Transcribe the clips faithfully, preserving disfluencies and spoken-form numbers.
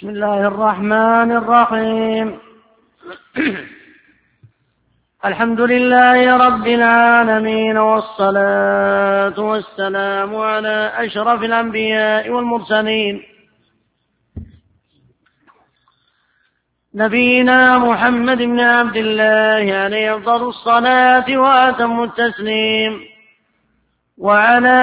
بسم الله الرحمن الرحيم. الحمد لله رب العالمين، والصلاة والسلام على أشرف الأنبياء والمرسلين، نبينا محمد بن عبد الله عليه أفضل الصلاة وأتم التسليم، وعلى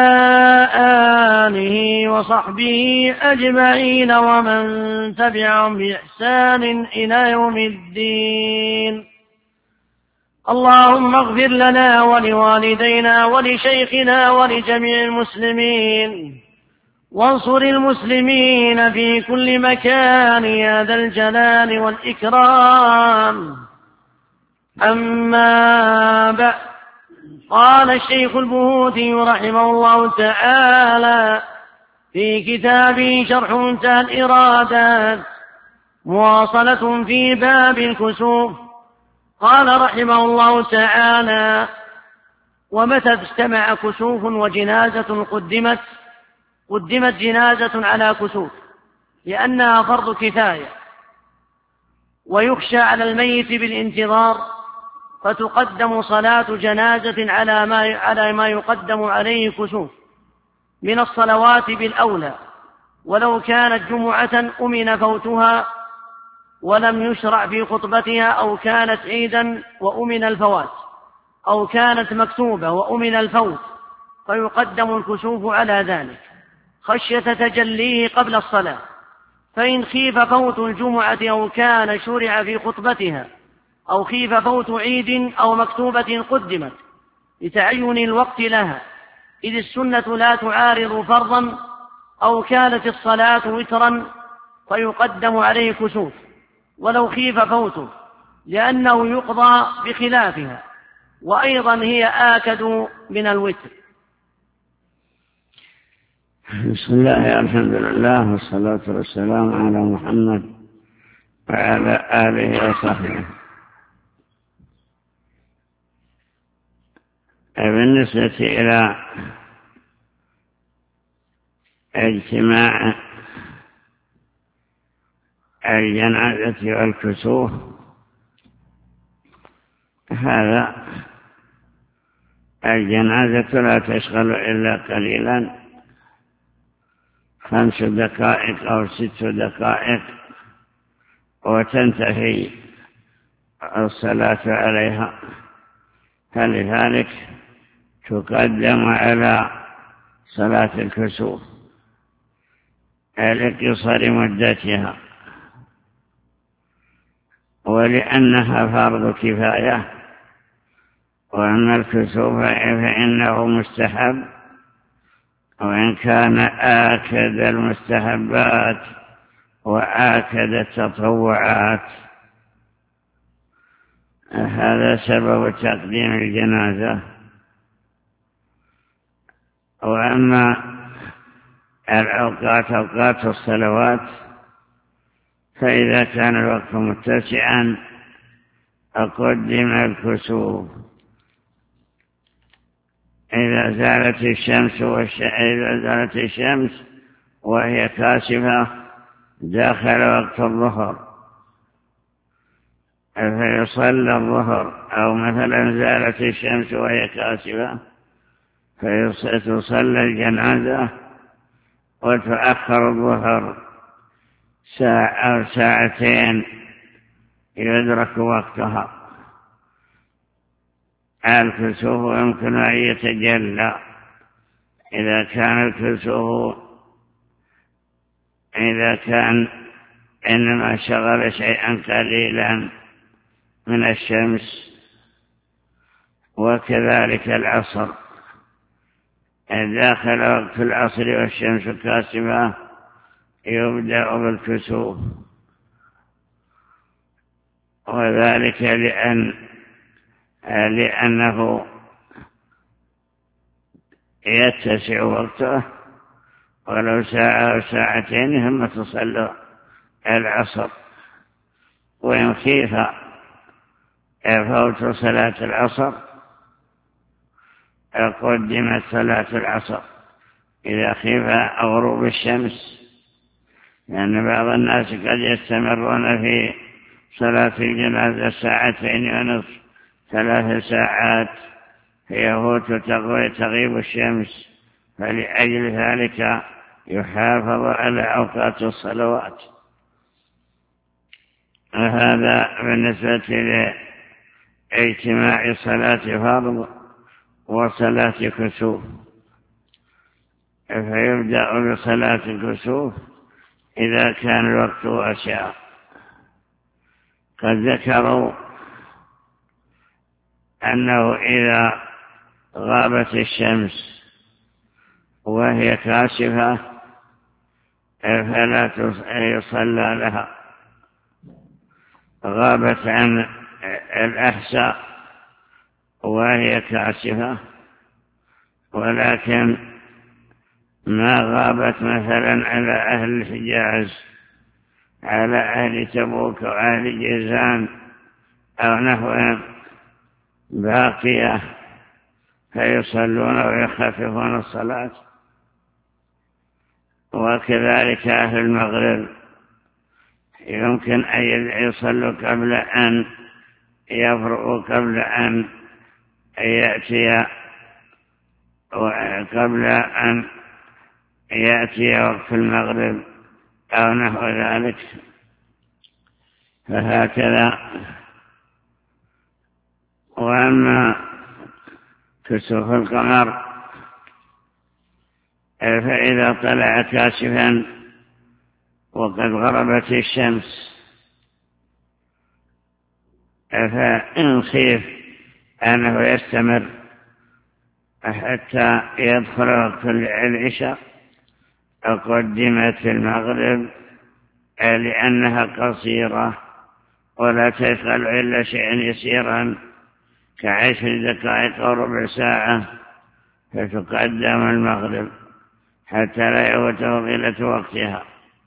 آله وصحبه أجمعين ومن تبعهم بإحسان إلى يوم الدين. اللهم اغفر لنا ولوالدينا ولشيخنا ولجميع المسلمين، وانصر المسلمين في كل مكان يا ذا الجلال والإكرام. أما بعد، قال الشيخ البهوتي رحمه الله تعالى في كتابه شرح منتهى الإرادات، مواصلة في باب الكسوف. قال رحمه الله تعالى: ومتى اجتمع كسوف وجنازة قدمت قدمت جنازة على كسوف، لأنها فرض كفاية ويخشى على الميت بالانتظار، فتقدم صلاة جنازة على ما على ما يقدم عليه كسوف من الصلوات بالأولى، ولو كانت جمعة أمن فوتها ولم يشرع في خطبتها، أو كانت عيدا وأمن الفوات، أو كانت مكتوبة وأمن الفوت، فيقدم الكسوف على ذلك خشية تجليه قبل الصلاة. فإن خيف فوت الجمعة أو كان شرع في خطبتها، أو خيف فوت عيد أو مكتوبة قدمت لتعين الوقت لها، إذ السنة لا تعارض فرضا، أو كانت الصلاة وترا فيقدم عليه كسوف ولو خيف فوته، لأنه يقضى بخلافها، وأيضا هي آكد من الوتر. بسم الله، الحمد لله، والصلاة والسلام على محمد وعلى آله وصحبه. بالنسبة إلى اجتماع الجنازة والكسوف، هذا الجنازة لا تشغل إلا قليلا، خمس دقائق أو ست دقائق وتنتهي الصلاة عليها، فلذلك تقدم على صلاة الكسوف لقصر مدتها، ولأنها فرض كفاية. وأما الكسوف فإنه مستحب، وإن كان آكد المستحبات وآكد التطوعات، هذا سبب تقديم الجنازة. وأما الأوقات أوقات الصلوات، فإذا كان الوقت متسعا أقدم الكسوف. إذا زالت الشمس والش... إذا زالت الشمس وهي كاشفة داخل وقت الظهر فيصلى الظهر، أو مثلا زالت الشمس وهي كاشفة فيصلى الجنازة وتؤخر الظهر ساعة أو ساعتين يدرك وقتها. الكسوف يمكن أن يتجلى إذا كان الكسوف إذا كان إنما شغل شيئا قليلا من الشمس. وكذلك العصر، داخل وقت العصر والشمس كاسفة يبدأ بالكسوف، وذلك لأن لأنه يتسع وقته، ولو ساعة أو ساعتين ثم تصلى العصر. وإن خيف فوت صلاة العصر قدمت صلاة العصر إذا خيف غروب الشمس، لأن بعض الناس قد يستمرون في صلاة الجنازة ساعتين ونصف ثلاث ساعات فيفوت تغيب الشمس، فلأجل ذلك يحافظ على أوقات الصلوات. وهذا بالنسبة لاجتماع صلاة فرض وصلاة كسوف. فيبدأ بصلاة الكسوف إذا كان الوقت واسعا. قد ذكروا أنه إذا غابت الشمس وهي كاشفة فلا يصلى لها، غابت عن الأحساء وهي كاشفة، ولكن ما غابت مثلا على أهل الحجاز، على أهل تبوك وأهل جيزان أو نحوهم باقية، فيصلون ويخففون الصلاة. وكذلك أهل المغرب يمكن أن يصلوا قبل أن يفرغوا، قبل أن يأتي قبل أن يأتي وقت المغرب أو نحو ذلك. فهكذا. وأما كسوف القمر فإذا طلع كاشفا وقد غربت الشمس، فإن خيف أنه يستمر حتى يدخل وقت العشاء قدمت المغرب لأنها قصيرة ولا تشغل إلا شيئا يسيرا كعشر دقائق أو ربع ساعة، فتقدم المغرب حتى لا يفوت طيلة وقتها.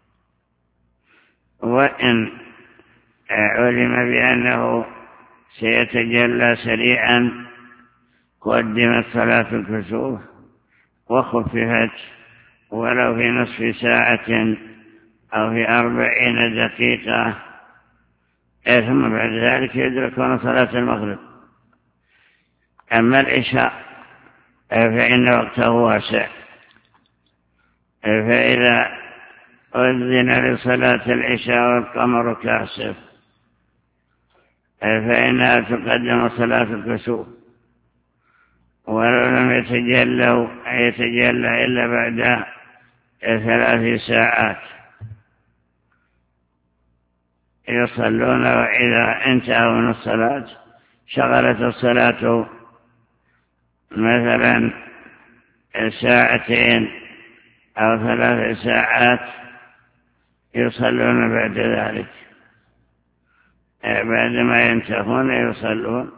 وإن علم بأنه سيتجلى سريعا قدمت صلاة الكسوف وخففت ولو في نصف ساعة أو في أربعين دقيقة، ثم بعد ذلك يدركون صلاة المغرب. أما العشاء فإن وقته واسع، فإذا أذن لصلاة العشاء والقمر كاسف فإنها تقدم صلاة الكسوف، ولو لم يتجلوا يتجلى إلا بعد ثلاث ساعات يصلون. وإذا انتهوا من الصلاة شغلت الصلاة مثلا ساعتين أو ثلاث ساعات يصلون بعد ذلك، بعدما ينتهون يصلون،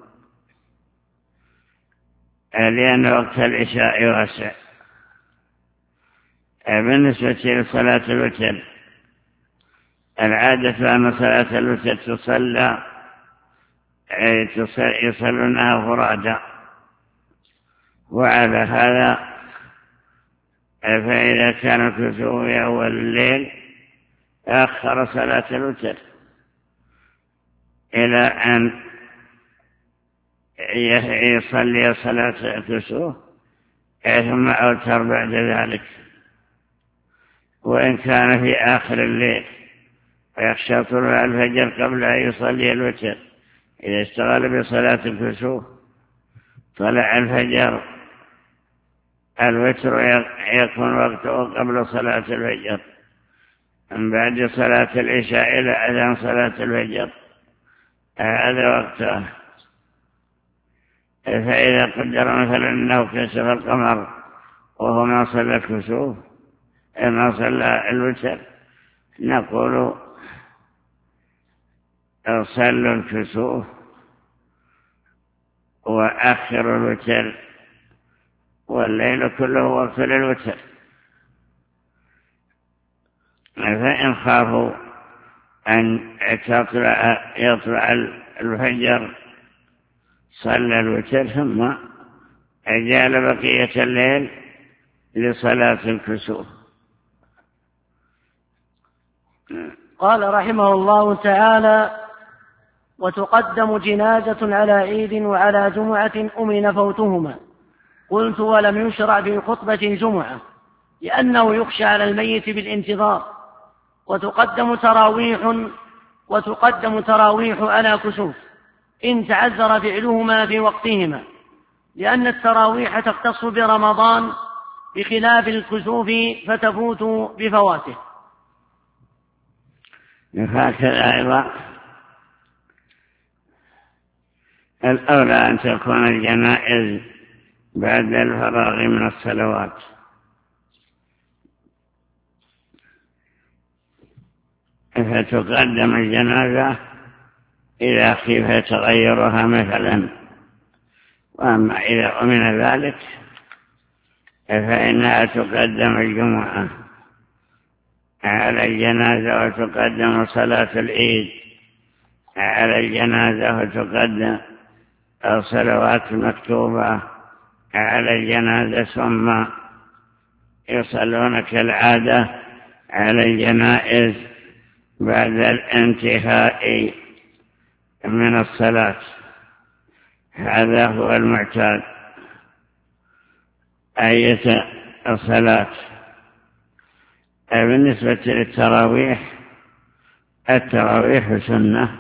لأن وقت العشاء واسع. بالنسبة لصلاة الوتر، العادة أن صلاة الوتر تصلى يصلونها فرادا، وعلى هذا فإذا كان الكسوف في أول الليل أخر صلاة الوتر إلى أن يصلي صلاة الكسوف ثم أوتر بعد ذلك. وإن كان في آخر الليل ويخشى طلوع الفجر قبل أن يصلي الوتر، إذا اشتغل بصلاة الكسوف طلع الفجر، الوتر يكون وقته قبل صلاة الفجر، من بعد صلاة العشاء إلى أذان صلاة الفجر، هذا وقته. فإذا قدر مثلا أنه كسف القمر وهو ما صلى الكسوف ما صلى الوتر، نقول صلوا الكسوف وأخروا الوتر، والليل كله وقت للوتر. فإن خافوا أن يطلع, يطلع الفجر صلى الوتر ثم أجال بقية الليل لصلاة الكسوف. قال رحمه الله تعالى: وتقدم جنازة على عيد وعلى جمعة أمن فوتهما. قلت: ولم يشرع في خطبة الجمعة لأنه يخشى على الميت بالانتظار. وتقدم تراويح وتقدم تراويح على كسوف إن تعذر فعلهما في وقتهما، لأن التراويح تختص برمضان بخلاف الكسوف فتفوت بفواته. هكذا أيضا الأولى أن تكون الجنائز بعد الفراغ من الصلوات، فتقدم الجنازة إذا خيف تغيرها مثلا. وأما إذا أمن ذلك فإنها تقدم الجمعة على الجنازة، وتقدم صلاة العيد على الجنازة، وتقدم الصلوات المكتوبة على الجنازة، ثم يصلون كالعادة على الجنائز بعد الانتهاء من الصلاة. هذا هو المعتاد. أية الصلاة. بالنسبة للتراويح، التراويح سنة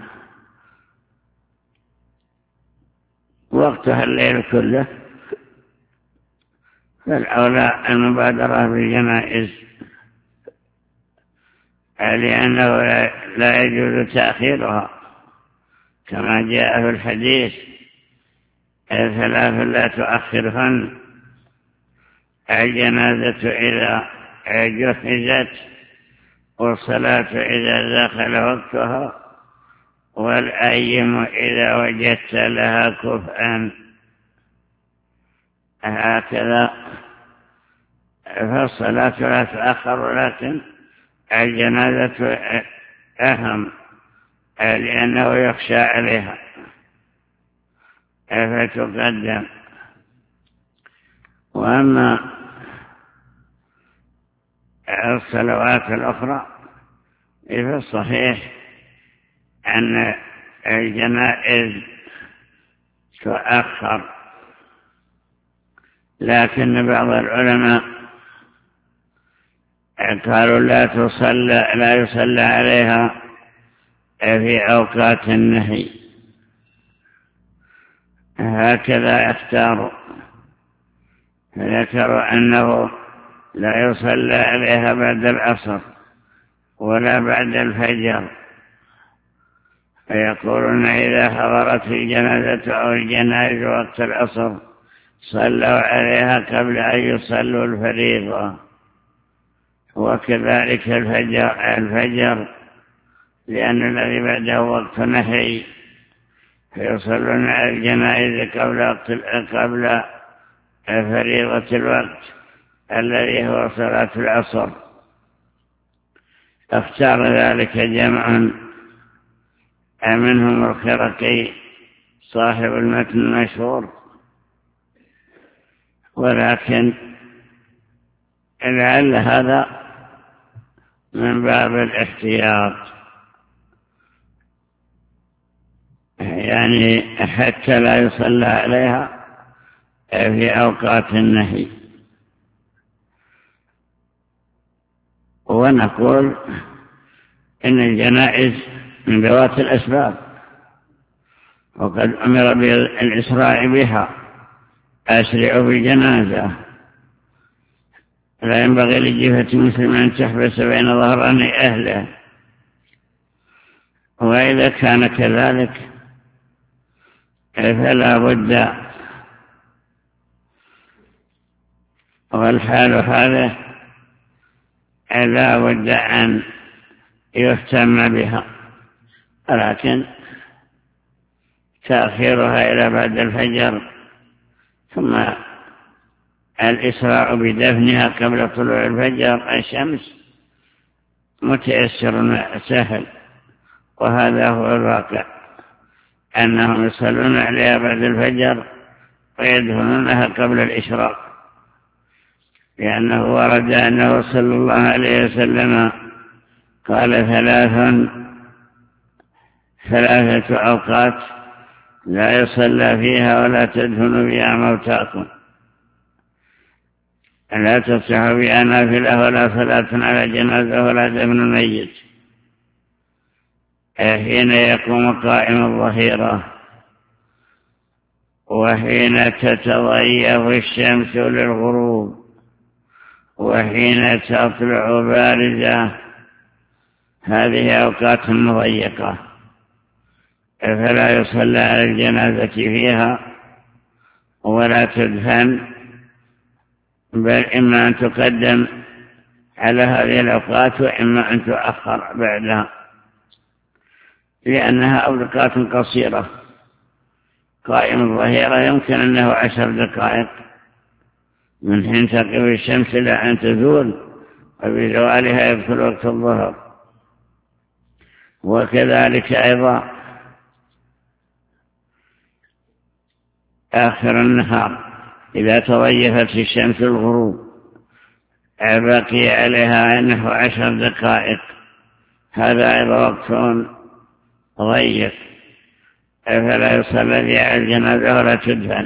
وقتها الليل كله، فالأولى المبادرة بالجنائز، لأنه لا يجوز تأخيرها كما جاء في الحديث: ثلاث لا تؤخرهن: الجنازة إذا جهزت، والصلاة إذا دخل وقتها، والأيم إذا وجدت لها كفءا. هكذا فالصلاة لا تؤخر، ولكن الجنازة أهم لأنه يخشى عليها فتقدم. وأما الصلوات الأخرى في الصحيح أن الجنائز تؤخر، لكن بعض العلماء قالوا لا تصلى لا يصلى عليها في أوقات النهي. هكذا اختاروا، فذكروا أنه لا يصلى عليها بعد العصر ولا بعد الفجر، فيقولون إذا حضرت الجنازة أو الجنائز وقت العصر صلوا عليها قبل أن يصلوا الفريضة. وكذلك الفجر, الفجر لأن الذي بعده وقت نهي، فيصلون على الجنائز قبل قبل فريضة الوقت الذي هو صلاة العصر. اختار ذلك جمع منهم الخرقي صاحب المتن المشهور، ولكن لعل هذا من باب الاحتياط، يعني حتى لا يصلى عليها في أوقات النهي. ونقول إن الجنائز من ذوات الأسباب، وقد أمر بالإسراع بها: أسرعوا بالجنازة. لا ينبغي لجهة مسلم أن تحبس بين ظهراني أهله. وإذا كان كذلك فلا بد، والحال هذا لا بد أن يهتم بها، لكن تأخيرها إلى بعد الفجر ثم الإسراع بدفنها قبل طلوع الفجر الشمس متيسر سهل. وهذا هو الواقع، أنهم يصلون عليها بعد الفجر ويدفنونها قبل الإشراق، لأنه ورد أنه صلى الله عليه وسلم قال ثلاث ثلاثة أوقات لا يصلى فيها ولا تدفن فيها موتاكم، لا تصح فيها نافلة ولا صلاة على جنازة ولا دفن الميت، حين يقوم قائم الظهيرة، وحين تتضيف الشمس للغروب، وحين تطلع باردة. هذه أوقات مضيقة فلا يصلى على الجنازة فيها ولا تدفن، بل إما أن تقدم على هذه الأوقات وإما أن تؤخر بعدها، لأنها أوقات قصيرة. قائم الظهيرة يمكن أنه عشر دقائق من حين تقف الشمس إلى أن تزول، وبزوالها يدخل وقت الظهر. وكذلك أيضا آخر النهار إذا تضيفت الشمس الغروب بقي عليها نحو عشر دقائق، هذا أيضا وقت ضيق فلا يصلى فيها الجنازة ولا تدفن.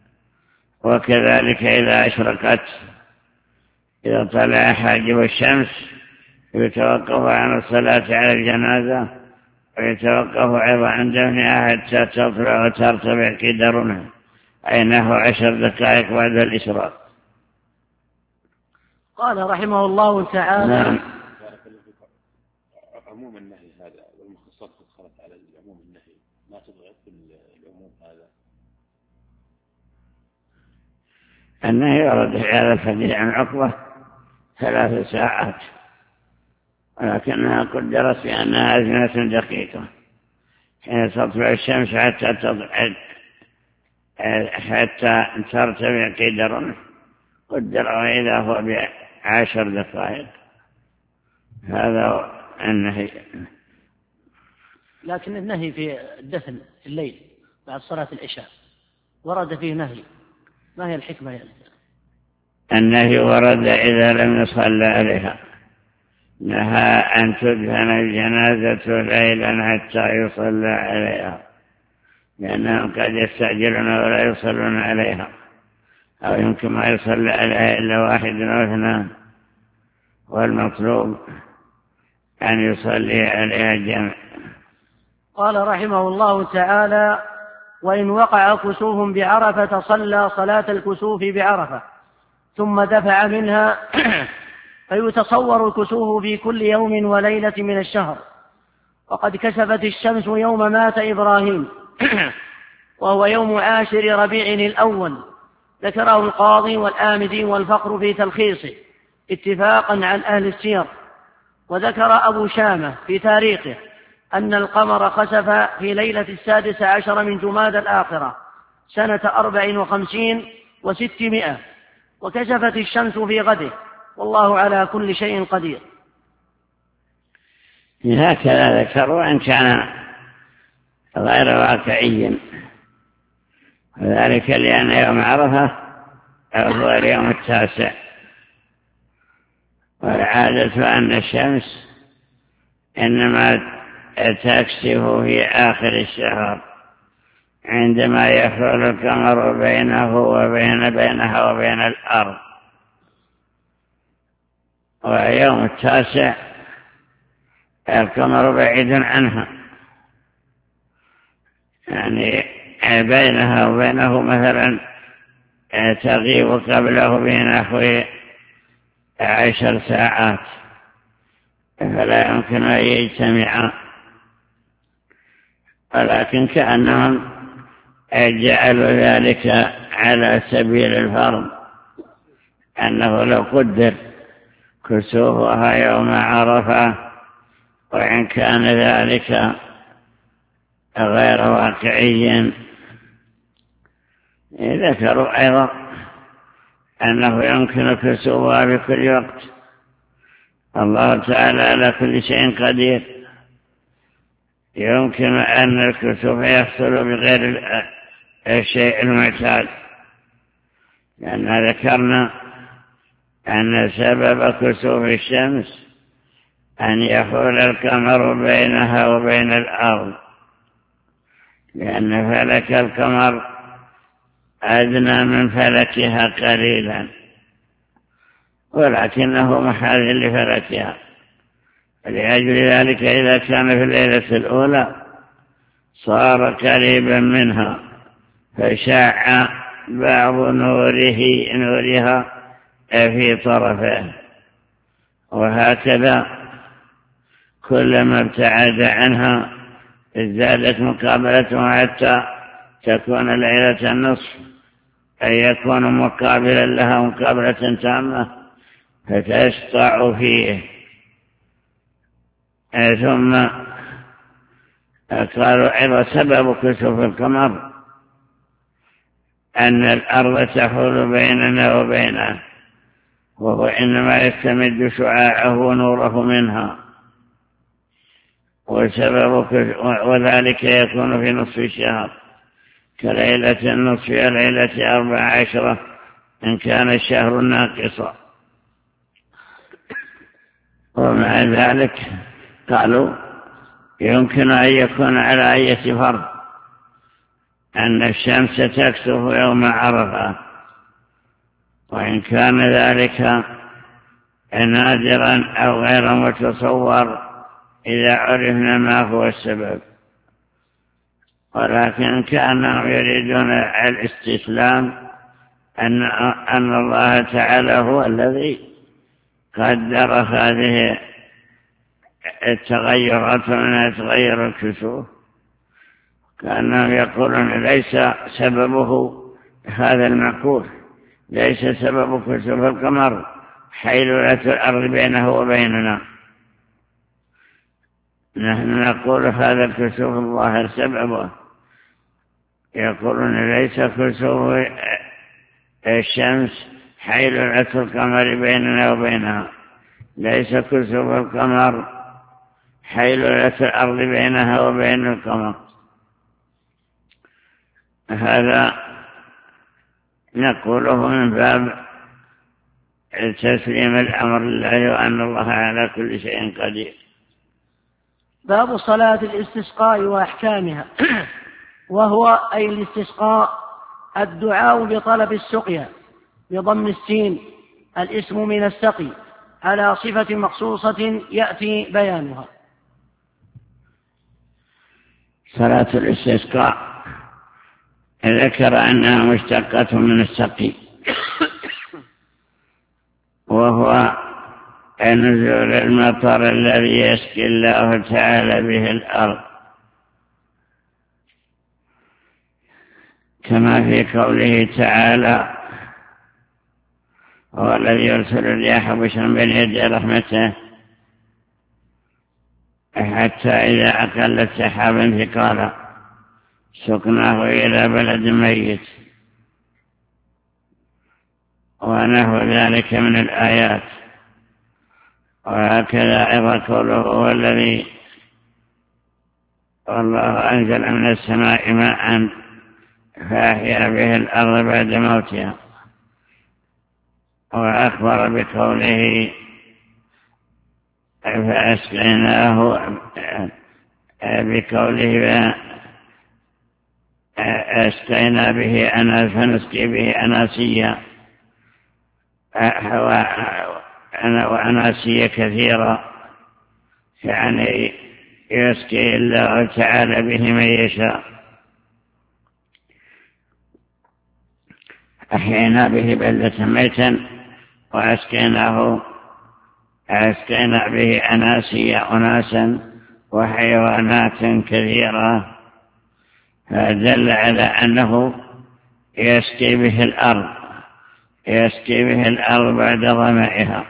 وكذلك إذا أشرقت، إذا طلع حاجب الشمس يتوقف عن الصلاة على الجنازة، ويتوقف أيضا عن دفنها حتى تطلع وترتفع قدرها، أي نحو عشر دقائق بعد الإشراق. قال رحمه الله تعالى: نعم. عموم النهي هذا والمخصصات خلت على عموم النهي، ما تضعف العموم هذا. النهي ورد في هذا الحديث عن عقبة ثلاث ساعات، ولكنها قدرت بأنها أزمنة دقيقة حين تطلع الشمس حتى تضعف حتى ترتفع قدر، قدر إذا هو بعشر دقائق. هذا النهي. لكن النهي في الدفن في الليل بعد صلاة العشاء ورد فيه نهي، ما هي الحكمة يعني؟ النهي ورد إذا لم يصلى عليها، نهى أن تدفن الجنازة ليلا حتى يصلى عليها، لأنهم قد يستعجلون ولا يصلون عليها، أو يمكن ما يصلى عليها إلا واحد أو اثنان، والمطلوب أن يصلي عليها الجمع. قال رحمه الله تعالى: وإن وقع كسوف بعرفة صلى صلاة الكسوف بعرفة ثم دفع منها فيتصور الكسوف في كل يوم وليلة من الشهر. وقد كسفت الشمس يوم مات إبراهيم وهو يوم عاشر ربيع الأول، ذكره القاضي والآمدي والفقر في تلخيصه اتفاقا عن أهل السير. وذكر أبو شامة في تاريخه أن القمر خسف في ليلة السادس عشر من جماد الآخرة سنة أربع وخمسين وستمائة، وكسفت الشمس في غده، والله على كل شيء قدير. هكذا ذكروا أن كان غير واقعي، وذلك لأن يوم عرفة هو اليوم التاسع، والعادة أن الشمس إنما تكسف في آخر الشهر عندما يحول القمر بينه وبين بينها وبين الأرض، ويوم التاسع القمر بعيد عنها، يعني بينها وبينه مثلا تغيب قبله بنحو عشر ساعات، فلا يمكن أن يجتمعا، ولكن كأنهم جعلوا ذلك على سبيل الفرض، أنه لو قدر كسوفها يوم عرفة وإن كان ذلك غير واقعي. ذكروا أيضا أنه يمكن كسوفها بكل وقت، الله تعالى على كل شيء قدير، يمكن أن الكسوف يحصل بغير الشيء المعتاد، لأن ذكرنا أن سبب كسوف الشمس أن يحول القمر بينها وبين الأرض، لأن فلك القمر أدنى من فلكها قليلا، ولكنه محال لفلكها. لأجل ذلك إذا كان في الليلة الأولى صار قريبا منها فشاع بعض نوره نورها في طرفه، وهكذا كلما ابتعد عنها ازدادت مقابلته حتى تكون ليلة النصف، أي يكون مقابلا لها مقابلة تامة فتشطع فيه. ثم قالوا أيضا سبب كسوف القمر أن الأرض تحول بيننا وبينه، وهو إنما يستمد شعاعه ونوره منها، وسبب وذلك يكون في نصف الشهر كليلة النصف وليلة أربع عشرة إن كان الشهر ناقصا. ومع ذلك قالوا يمكن أن يكون على أي فرض أن الشمس تكسف يوم عرفة، وإن كان ذلك نادرا أو غير متصور إذا عرفنا ما هو السبب، ولكن كانوا يريدون الاستسلام أن, أن الله تعالى هو الذي قدر هذه التغيرات من تغير الكسوف. كانهم يقولون ليس سببه هذا المعقول، ليس سبب كسوف القمر حيلولة الأرض بينه وبيننا، نحن نقول هذا الكسوف الظاهر سببه. يقولون ليس كسوف الشمس حيلولة القمر بيننا وبينها، ليس كسوف القمر حيلولة الأرض بينها وبين القمر. هذا نقوله من باب تسليم الأمر لله وأن الله على كل شيء قدير. باب صلاة الاستسقاء وأحكامها. وهو أي الاستسقاء الدعاء بطلب السقيا بضم السين، الاسم من السقي على صفة مخصوصة يأتي بيانها. صلاة الاستسقاء ذكر أنها مشتقة من السقي، وهو نزول المطر الذي يسقي الله تعالى به الأرض، كما في قوله تعالى هو الذي يرسل الرياح بشرا بين يدي رحمته حتى إذا أقلت سحابا ثقالا سقناه إلى بلد ميت، ونحو ذلك من الآيات. وهكذا أيضا قوله هو الذي والله أنزل من السماء ماء فأحيا به الأرض بعد موتها. وأخبر بقوله فأسقيناه بقوله أسقينا به أناس فنسقي به أناسيا وأناسيا كثيرة، يعني يسقي الله تعالى به من يشاء. أحيينا به بلدة ميتا وأسقيناه أسقينا به أناسيا أناسا وحيوانات كثيرة، فدل على أنه يسقي به الأرض يسقي به الأرض بعد ظمئها،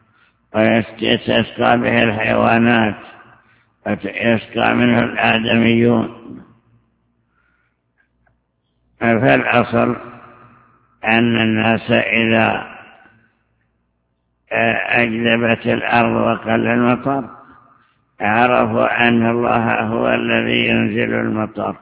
ويسقى به الحيوانات ويسقى منه الآدميون. فالأصل أن الناس إذا أجلبت الأرض وقل المطر عرفوا أن الله هو الذي ينزل المطر،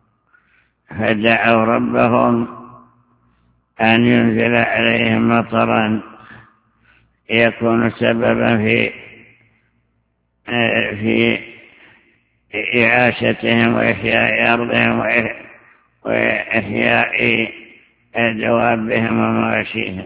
فدعوا ربهم أن ينزل عليهم مطرا يكون سببا في في إعاشتهم وإحياء أرضهم وإحياء دوابهم ومواشيهم.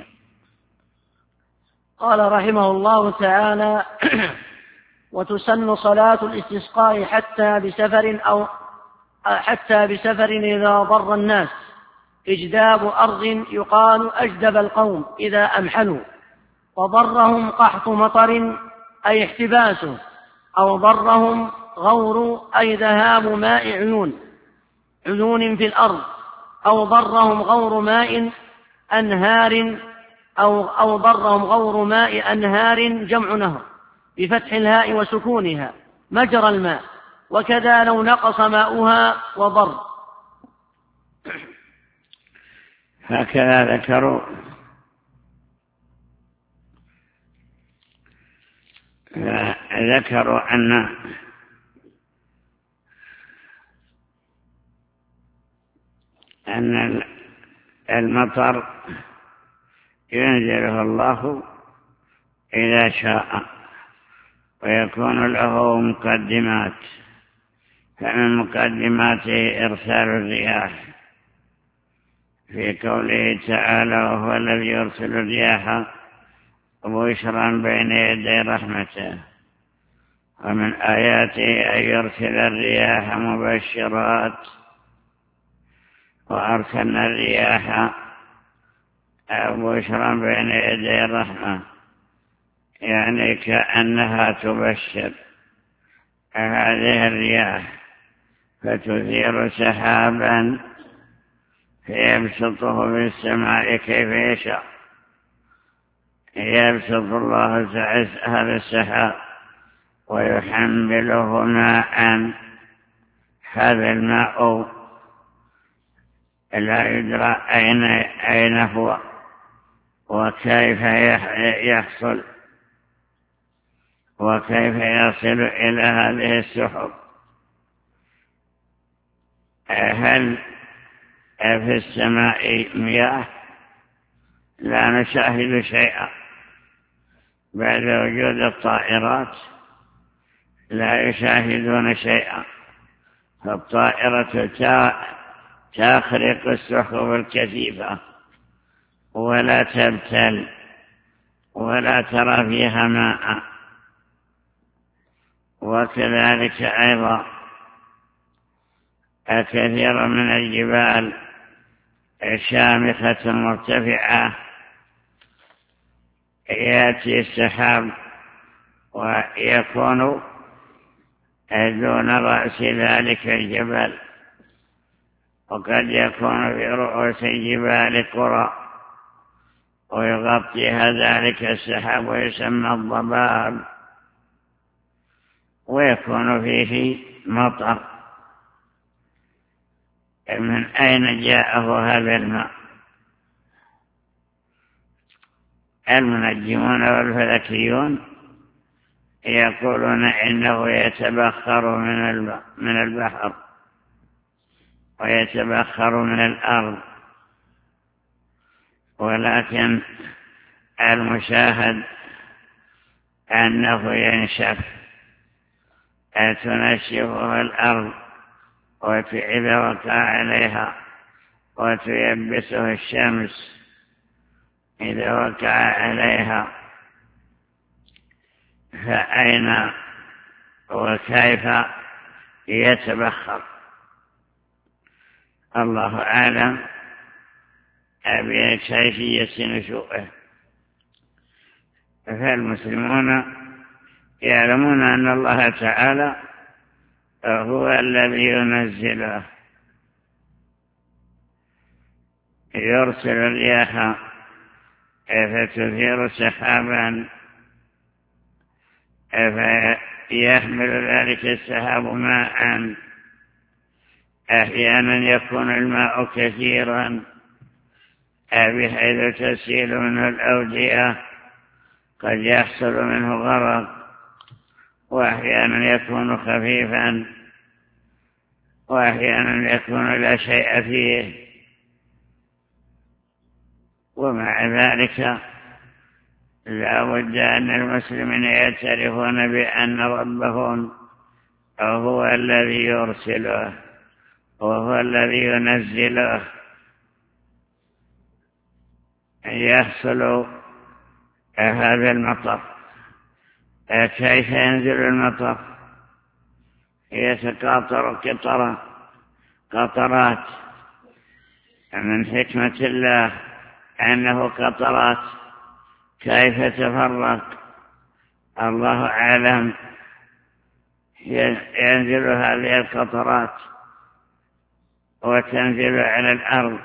قال رحمه الله تعالى: وتسن صلاة الاستسقاء حتى بسفر أو حتى بسفر إذا ضر الناس، إجداب أرض يقال أجدب القوم إذا أمحلوا، وضرهم قحط مطر أي احتباسه، أو ضرهم غور أي ذهاب ماء عيون عيون في الأرض، أو ضرهم غور ماء أنهار أو, أو ضرهم غور ماء أنهار جمع نهر بفتح الهاء وسكونها مجرى الماء، وكذا لو نقص ماؤها وضر. هكذا ذكروا ذكروا أن أن المطر ينزله الله إذا شاء، ويكون له مقدمات، فمن مقدماته إرسال الرياح في قوله تعالى: وهو الذي يرسل الرياح بشرا بين يدي رحمته. ومن آياته أن يرسل الرياح مبشرات، وأرسلنا الرياح بشرا بين يدي الرحمة، يعني كأنها تبشر هذه الرياح، فتثير سحابا فيبسطه في السماء كيف يشاء. يبسط الله هذا السحاب ويحمله ماء، هذا الماء لا يدرى أين, أين هو وكيف يحصل وكيف يصل إلى هذه السحب. هل في السماء مياه؟ لا نشاهد شيئا بعد وجود الطائرات، لا يشاهدون شيئا، فالطائرة تخرق السحب الكثيفة ولا تبتل ولا ترى فيها ماء. وكذلك أيضا كثير من الجبال شامخة مرتفعة يأتي السحاب ويكون دون رأس ذلك الجبل، وقد يكون في رؤوس الجبال قرى ويغطيها ذلك السحاب ويسمى الضباب، ويكون فيه مطر. من أين جاءه هذا الماء؟ المنجمون والفلكيون يقولون إنه يتبخر من البحر ويتبخر من الأرض، ولكن المشاهد أنه ينشف، تنشفه الأرض وإذا وقع عليها، وتيبسه الشمس إذا وقع عليها، فأين وكيف يتبخر؟ الله أعلم بكيفية نشوءه. فالمسلمون يعلمون أن الله تعالى هو الذي ينزله، يرسل الرياح فتثير سحابا فيحمل ذلك السحاب ماء، أحيانا يكون الماء كثيرا بحيث تسيل منه الأودية، قد يحصل منه غرق، وأحيانا يكون خفيفا، وأحيانا يكون لا شيء فيه. ومع ذلك لا بد أن المسلمين يعترفون بأن ربهم هو الذي يرسله وهو الذي ينزله. يحصل هذا المطر، كيف ينزل المطر؟ يتقاطر قطرة قطرات، من حكمة الله أنه قطرات، كيف تفرق الله أعلم. ينزل هذه القطرات وتنزل على الأرض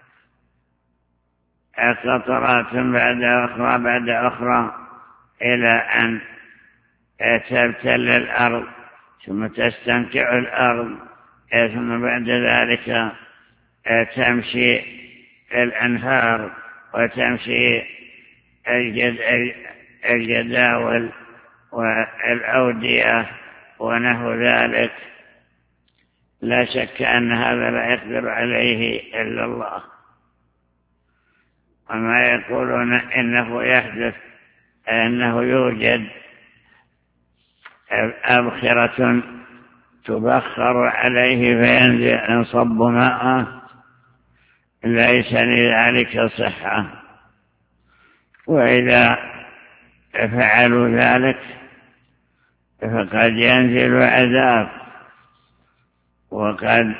قطرات بعد أخرى بعد أخرى إلى أن تبتل الأرض، ثم تستنقع الأرض، ثم بعد ذلك تمشي الأنهار وتمشي الجداول والأودية ونحو ذلك. لا شك أن هذا لا يقدر عليه إلا الله. وما يقولون إنه يحدث أنه يوجد أبخرة تبخر عليه فينصب ماء، ليس لذلك صحة. وإذا فعلوا ذلك فقد ينزل عذاب، وقد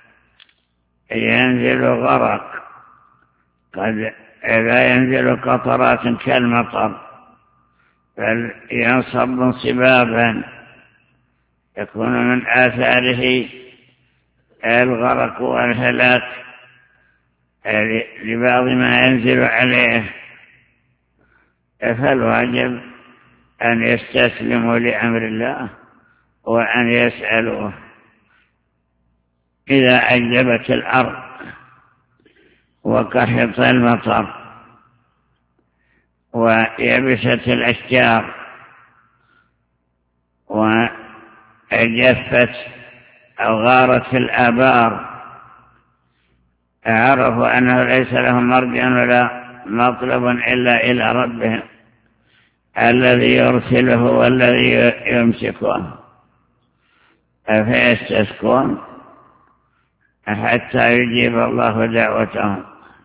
ينزل غرق، قد لا ينزل قطرات كالمطر بل ينصب انصبابا يكون من آثاره الغرق والهلاك لبعض ما ينزل عليه. فالواجب أن يستسلموا لأمر الله وأن يسألوه. إذا أجدبت الأرض وقحط المطر ويبست الأشجار وجفت أو غارت في الآبار، عرفوا أنه ليس لهم مرجع ولا مطلب إلا إلى ربهم الذي يرسله والذي يمسكه، فيستسقون حتى يجيب الله دعوتهم.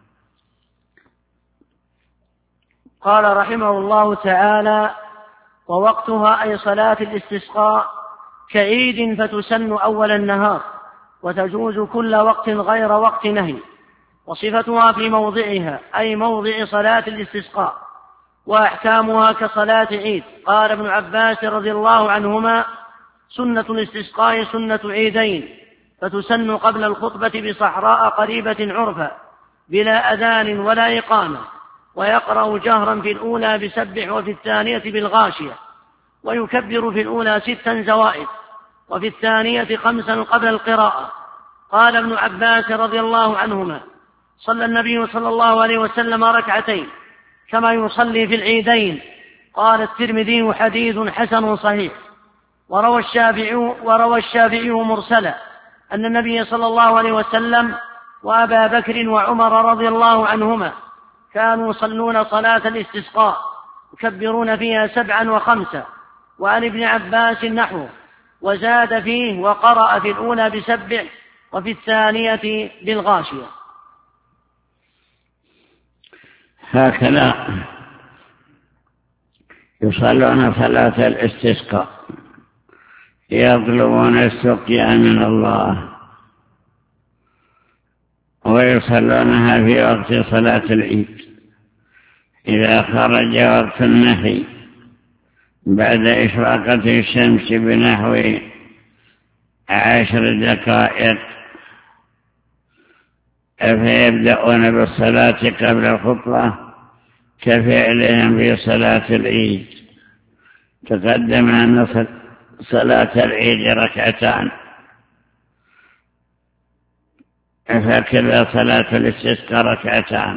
قال رحمه الله تعالى: ووقتها أي صلاة الاستسقاء كعيد فتسن أول النهار، وتجوز كل وقت غير وقت نهي. وصفتها في موضعها أي موضع صلاة الاستسقاء، وأحكامها كصلاة عيد. قال ابن عباس رضي الله عنهما: سنة الاستسقاء سنة عيدين، فتسن قبل الخطبة بصحراء قريبة عرفا بلا أذان ولا إقامة، ويقرأ جهرا في الأولى بسبح وفي الثانية بالغاشية، ويكبر في الأولى ستا زوائد وفي الثانية خمسا قبل القراءة. قال ابن عباس رضي الله عنهما: صلى النبي صلى الله عليه وسلم ركعتين كما يصلي في العيدين. قال الترمذي: حديث حسن صحيح. وروى الشافعي, وروى الشافعي مرسلا أن النبي صلى الله عليه وسلم وأبا بكر وعمر رضي الله عنهما كانوا يصلون صلاة الاستسقاء يكبرون فيها سبعا وخمسا. وعن ابن عباس نحوه، وزاد فيه: وقرأ في الأولى بسبح وفي الثانية بالغاشية. هكذا يصلون صلاة الاستسقاء، يطلبون السقيا من الله، ويصلونها في وقت صلاة العيد إذا خرج وقت النهي بعد إشراقة الشمس بنحو عشر دقائق، فيبدأون بالصلاة قبل الخطبة كفعلهم في صلاة العيد. تقدم أن صلاة العيد ركعتان، فكذا صلاة الاستسقاء ركعتان،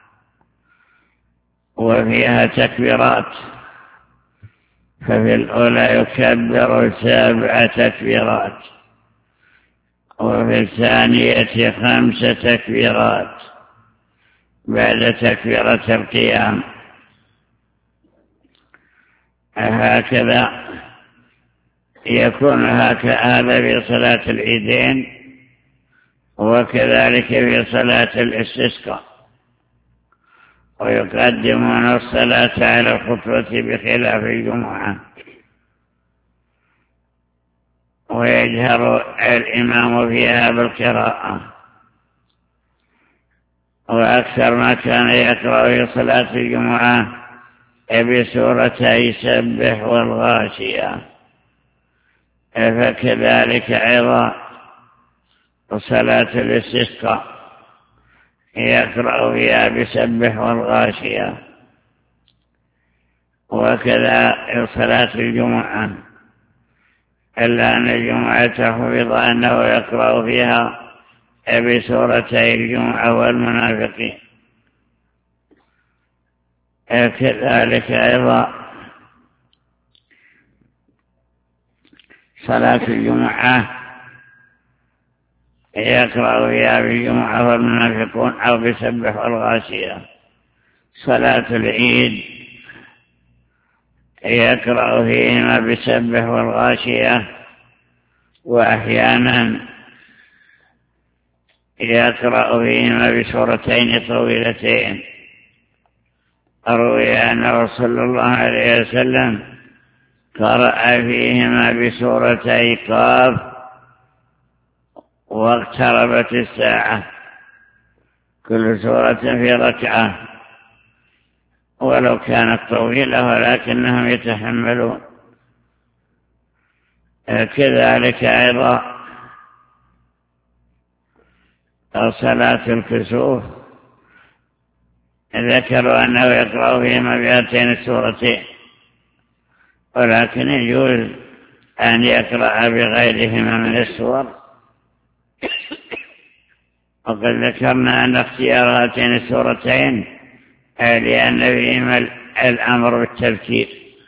وفيها تكبيرات. ففي الأولى يكبر سبع تكبيرات، وفي الثانية خمس تكبيرات بعد تكبيرة القيام. هكذا يكون هذا في صلاة العيدين، وكذلك في صلاة الاستسقاء، ويقدمون الصلاة على الخطبة بخلاف الجمعة، ويجهر الإمام فيها بالقراءة، وأكثر ما كان يقرأ في صلاة الجمعة بسورتي سبح والغاشية، فكذلك أيضا صلاة الاستسقاء يقرأ فيها بسبح والغاشية، وكذا صلاة الجمعة، إلا أن الجمعة حفظ أنه يقرأ فيها بسورتي الجمعة والمنافقين. كذلك أيضا صلاة الجمعة يقرأ فيها بالجمعة والمنافقون أو بسبح والغاشية. صلاة العيد يقرأ فيهما بسبح والغاشية، وأحيانا يقرأ فيهما بسورتين طويلتين. روي أنه صلى الله عليه وسلم قرأ فيهما بسورتي قاف واقتربت الساعة، كل سورة في ركعة، ولو كانت طويلة ولكنهم يتحملون. كذلك أيضا صلاة الكسوف ذكروا أنه يقرأ فيهما بهاتين السورتين، ولكن يجوز أن يقرأ بغيرهما من السور. وقد ذكرنا أن اختيار هاتين السورتين لأن فيهما الأمر بالتذكير،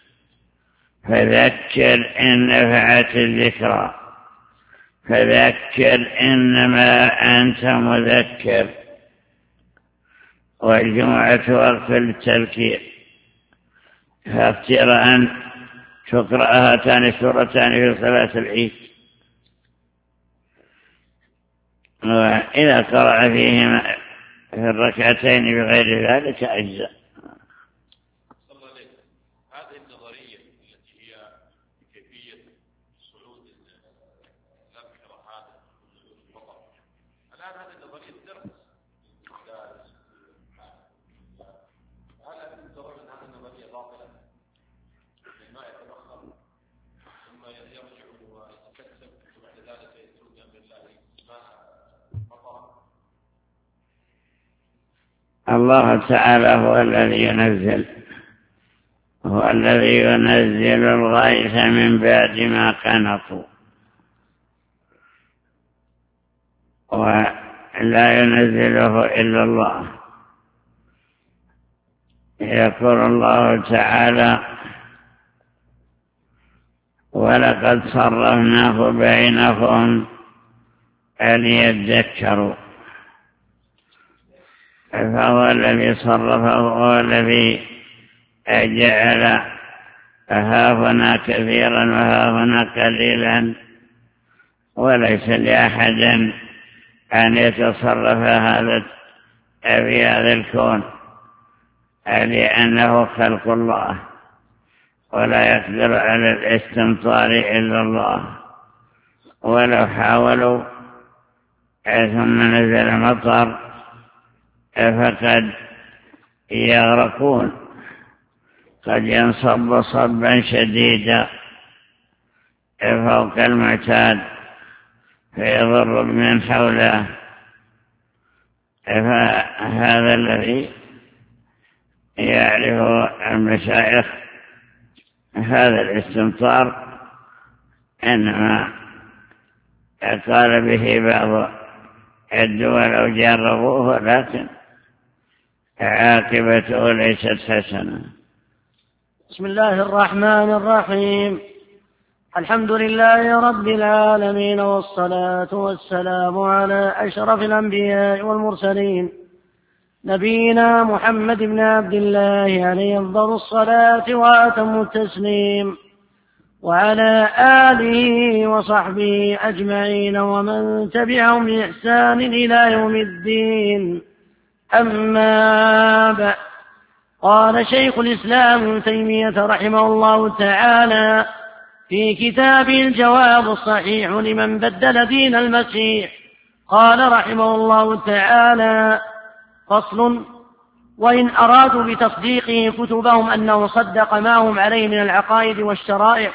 فذكر إن نفعت الذكرى، فذكر إنما أنت مذكر، والجمعة وقت للتذكير، فاختير أن تقرأ هاتان السورتان في صلاة العيد، وإذا قرأ فيهما في الركعتين بغير ذلك أجزاء. هذه النظرية التي هي كيفية صعود الأذكرة هذا الوطن، الآن هذه النظرية درس، هل أنتم ترون أن هذه النظرية باطلة؟ ما يتبخر ثم يرجع ويتكسب وبعد ذلك يترك أمر الله ما الله تعالى هو الذي ينزل، هو الذي ينزل الغيث من بعد ما قنطوا، ولا ينزله إلا الله. يقول الله تعالى: ولقد صرفناه بينهم ليذكروا، فهو الذي صرفه، هو الذي جعل هاهنا كثيرا وهاهنا قليلا، وليس لأحد أن يتصرف هذا في هذا الكون، لأنه خلق الله ولا يقدر على الاستمطار إلا الله. ولو حاولوا ثم نزل مطر فقد يغرقون، قد ينصب صبا شديدا فوق المعتاد فيضر من حوله. فهذا الذي يعرف المشايخ هذا الاستمطار إنما قال به بعض الدول أو جربوه، لكن عاقبته ليست حسنة. بسم الله الرحمن الرحيم. الحمد لله رب العالمين، والصلاة والسلام على أشرف الأنبياء والمرسلين، نبينا محمد بن عبد الله عليه أفضل الصلاة وأتم التسليم، وعلى آله وصحبه أجمعين ومن تبعهم بإحسان إلى يوم الدين. أما بعد، قال شيخ الإسلام ابن تيمية رحمه الله تعالى في كتابه الجواب الصحيح لمن بدل دين المسيح، قال رحمه الله تعالى: فصل: وإن أرادوا بتصديقه كتبهم أنه صدق ما هم عليه من العقائد والشرائع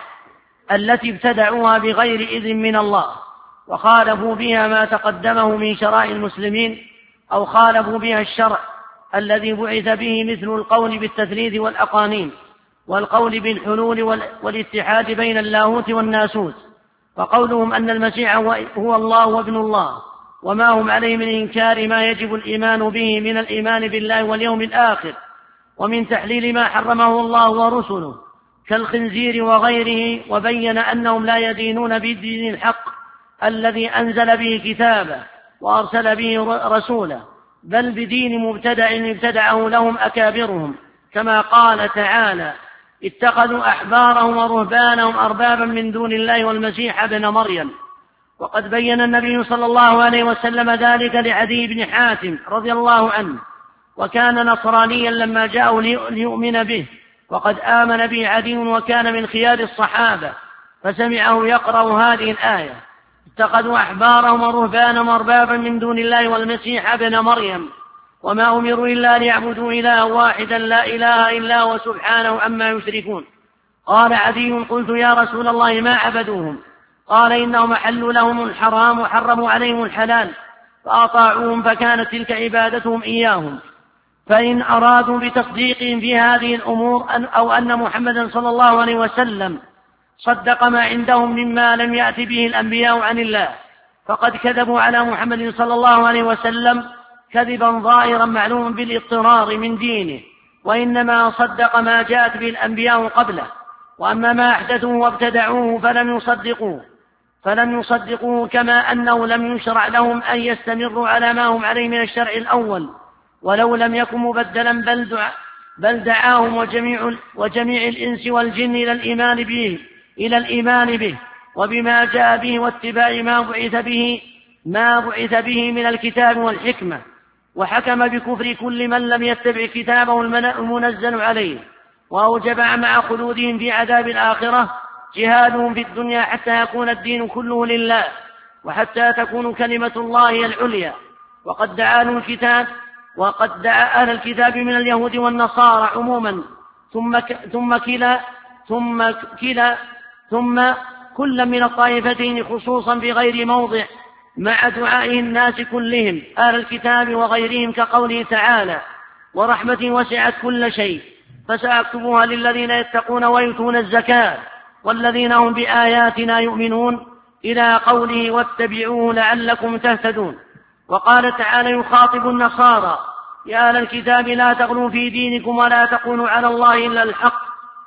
التي ابتدعوها بغير إذن من الله، وخالفوا بها ما تقدمه من شرائع المسلمين، أو خالفوا بها الشرع الذي بعث به، مثل القول بالتثليث والأقانيم، والقول بالحلول والاتحاد بين اللاهوت والناسوت، وقولهم أن المسيح هو الله وابن الله، وما هم عليه من إنكار ما يجب الإيمان به من الإيمان بالله واليوم الآخر، ومن تحليل ما حرمه الله ورسله كالخنزير وغيره. وبين أنهم لا يدينون بالدين الحق الذي أنزل به كتابه وأرسل به رسوله، بل بدين مبتدع ابتدعه لهم أكابرهم، كما قال تعالى: اتخذوا أحبارهم ورهبانهم أربابا من دون الله والمسيح ابن مريم. وقد بين النبي صلى الله عليه وسلم ذلك لعدي بن حاتم رضي الله عنه، وكان نصرانيا لما جاءه ليؤمن به، وقد آمن به عدي وكان من خيار الصحابة، فسمعه يقرأ هذه الآية: اتخذوا أحبارهم ورهبانهم أربابا من دون الله والمسيح ابن مريم، وما أمروا إلا ليعبدوا إلها واحدا لا إله إلا هو سبحانه عما يشركون. قال عدي: قلت يا رسول الله ما عبدوهم؟ قال: إنهم أحلوا لهم الحرام وحرموا عليهم الحلال، فأطاعوهم، فكانت تلك عبادتهم إياهم. فإن أرادوا بتصديقهم في هذه الأمور أن أو أن محمدا صلى الله عليه وسلم صدق ما عندهم مما لم يأت به الأنبياء عن الله، فقد كذبوا على محمد صلى الله عليه وسلم كذبا ظاهرا معلوما بالاضطرار من دينه، وإنما صدق ما جاءت به الأنبياء قبله. وأما ما أحدثوه وابتدعوه فلم يصدقوه فلم يصدقوه كما أنه لم يشرع لهم أن يستمروا على ما هم عليه من الشرع الأول، ولو لم يكن مبدلا، بل, دع بل دعاهم وجميع, وجميع الإنس والجن إلى الإيمان به إلى الإيمان به وبما جاء به، واتباع ما بعث به ما بعث به من الكتاب والحكمة، وحكم بكفر كل من لم يتبع كتابه المنزل عليه، وأوجب مع خلودهم في عذاب الآخرة جهادهم في الدنيا حتى يكون الدين كله لله، وحتى تكون كلمة الله العليا. وقد دعا أهل الكتاب وقد دعا أهل الكتاب من اليهود والنصارى عموما، ثم ثم كلا ثم كلا ثم كل من الطائفتين خصوصا في غير موضع، مع دعاء الناس كلهم أهل الكتاب وغيرهم، كقوله تعالى: ورحمتي وسعت كل شيء فسأكتبها للذين يتقون ويؤتون الزكاة والذين هم بآياتنا يؤمنون، إلى قوله: واتبعوه لعلكم تهتدون. وقال تعالى يخاطب النصارى: يا أهل الكتاب لا تغلوا في دينكم ولا تقولوا على الله إلا الحق،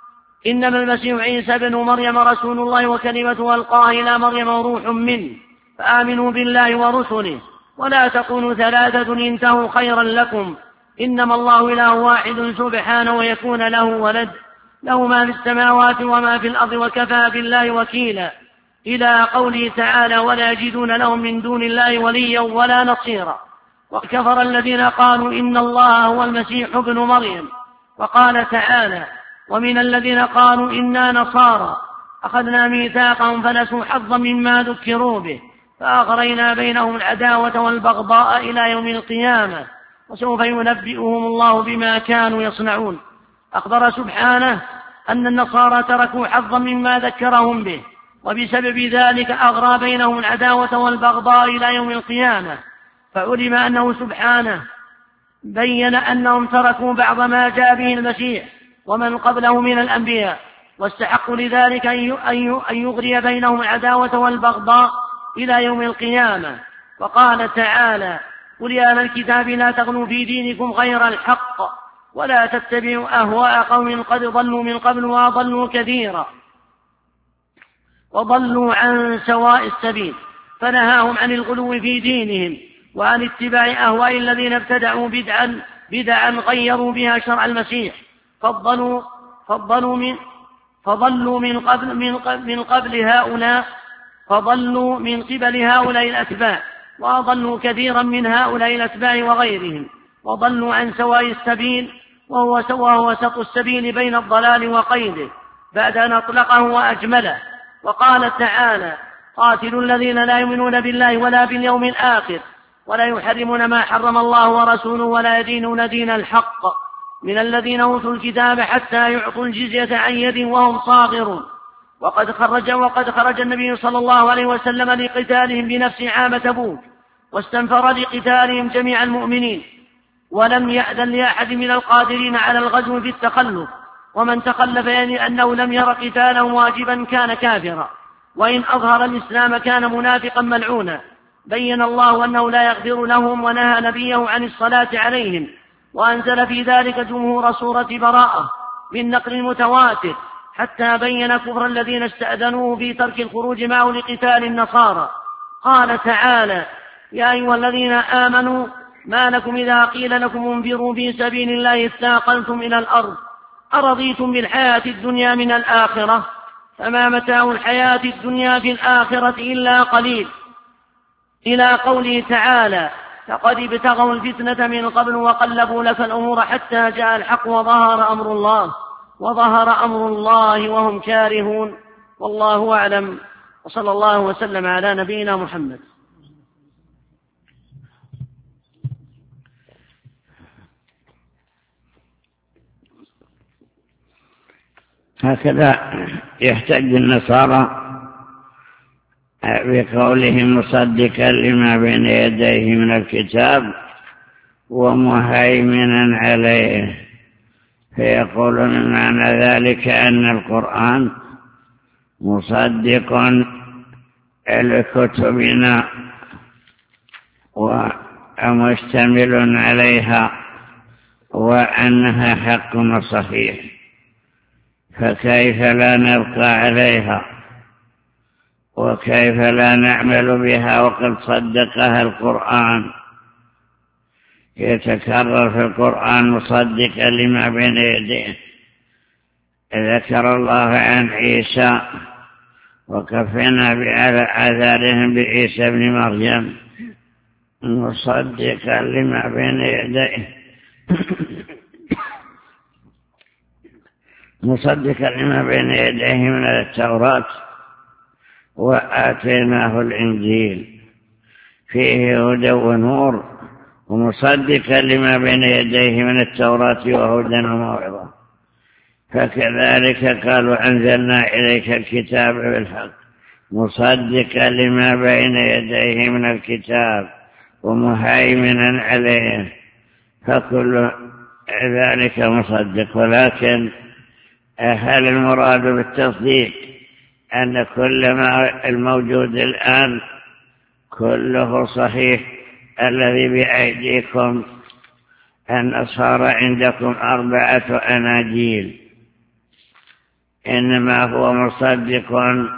إنما المسيح عيسى بن مريم رسول الله وكلمته ألقاها إلى مريم وروح منه، فآمنوا بالله ورسله، ولا تقولوا ثلاثة انتهوا خيرا لكم، إنما الله إله واحد سبحانه ويكون له ولد، له ما في السماوات وما في الأرض وكفى بالله وكيلا، إلى قوله تعالى: ولا يجدون لهم من دون الله وليا ولا نصيرا. وكفر الذين قالوا إن الله هو المسيح ابن مريم. وقال تعالى: ومن الذين قالوا إنا نصارى أخذنا ميثاقهم فنسوا حظا مما ذكروا به فأغرينا بينهم العداوة والبغضاء إلى يوم القيامة وسوف ينبئهم الله بما كانوا يصنعون. أخبر سبحانه أن النصارى تركوا حظا مما ذكرهم به، وبسبب ذلك أغرى بينهم العداوة والبغضاء إلى يوم القيامة. فعلم أنه سبحانه بين أنهم تركوا بعض ما جاء به المسيح ومن قبله من الأنبياء، واستحقوا لذلك أن يغري بينهم العداوة والبغضاء إلى يوم القيامة. وقال تعالى: قل يا أهل الكتاب لا تغلوا في دينكم غير الحق ولا تتبعوا أهواء قوم قد ضلوا من قبل وأضلوا كثيرا وضلوا عن سواء السبيل. فنهاهم عن الغلو في دينهم وعن اتباع أهواء الذين ابتدعوا بدعا بدعا غيروا بها شرع المسيح، فضلوا فضلوا من فضلوا من قبل من قبل, من قبل هؤلاء فضلوا من قبل هؤلاء الأتباع، وأضلوا كثيرا من هؤلاء الأتباع وغيرهم، وضلوا عن سواء السبيل، وهو سوى وسط السبيل بين الضلال وقيده، بعد أن أطلقه وأجمله. وقال تعالى: قاتلوا الذين لا يؤمنون بالله ولا باليوم الآخر ولا يحرمون ما حرم الله ورسوله ولا يدينون دين الحق من الذين أوتوا الكتاب حتى يعطوا الجزية عن يد وهم صاغرون. وقد خرج وقد خرج النبي صلى الله عليه وسلم لقتالهم بنفسه عام تبوك، واستنفر لقتالهم جميع المؤمنين، ولم يأذن لأحد من القادرين على الغزو في التخلف، ومن تخلف يعني أنه لم ير قتالهم واجبا كان كافرا، وإن أظهر الإسلام كان منافقا ملعونا. بين الله أنه لا يغفر لهم، ونهى نبيه عن الصلاة عليهم، وأنزل في ذلك جمهور سورة براءة بالنقل المتواتر، حتى بين كفر الذين استأذنوه في ترك الخروج معه لقتال النصارى. قال تعالى: يا أيها الذين آمنوا ما لكم إذا قيل لكم انفروا في سبيل الله اثاقلتم إلى الأرض أرضيتم بالحياة الدنيا من الآخرة فما متاع الحياة الدنيا في الآخرة إلا قليل، إلى قوله تعالى: فقد ابتغوا الفتنة من قبل وقلبوا لك الأمور حتى جاء الحق وظهر أمر الله وظهر أمر الله وهم كارهون. والله أعلم، وصلى الله وسلم على نبينا محمد. هكذا يحتج النصارى بقولهم مصدقا لما بين يديه من الكتاب ومهيمنا عليه، فيقولون معنى ذلك أن القرآن مصدق لكتبنا ومشتمل عليها وأنها حق وصحيح، فكيف لا نبقى عليها وكيف لا نعمل بها وقد صدقها القرآن؟ يتكرر في القرآن مصدقا لما بين يديه. ذكر الله عن عيسى: وكفينا بعذارهم بعيسى بن مريم مصدقا لما بين يديه مصدقا لما بين يديه من التوراة، وآتيناه الإنجيل فيه هدى ونور، ومصدقا لما بين يديه من التوراة وهدى وموعظة. فكذلك قالوا: أنزلنا إليك الكتاب بالحق مصدقا لما بين يديه من الكتاب ومهيمنا عليه، فكل ذلك مصدق. ولكن هل المراد بالتصديق أن كل ما الموجود الآن كله صحيح؟ الذي بأيديكم أن صار عندكم أربعة أناجيل، إنما هو مصدق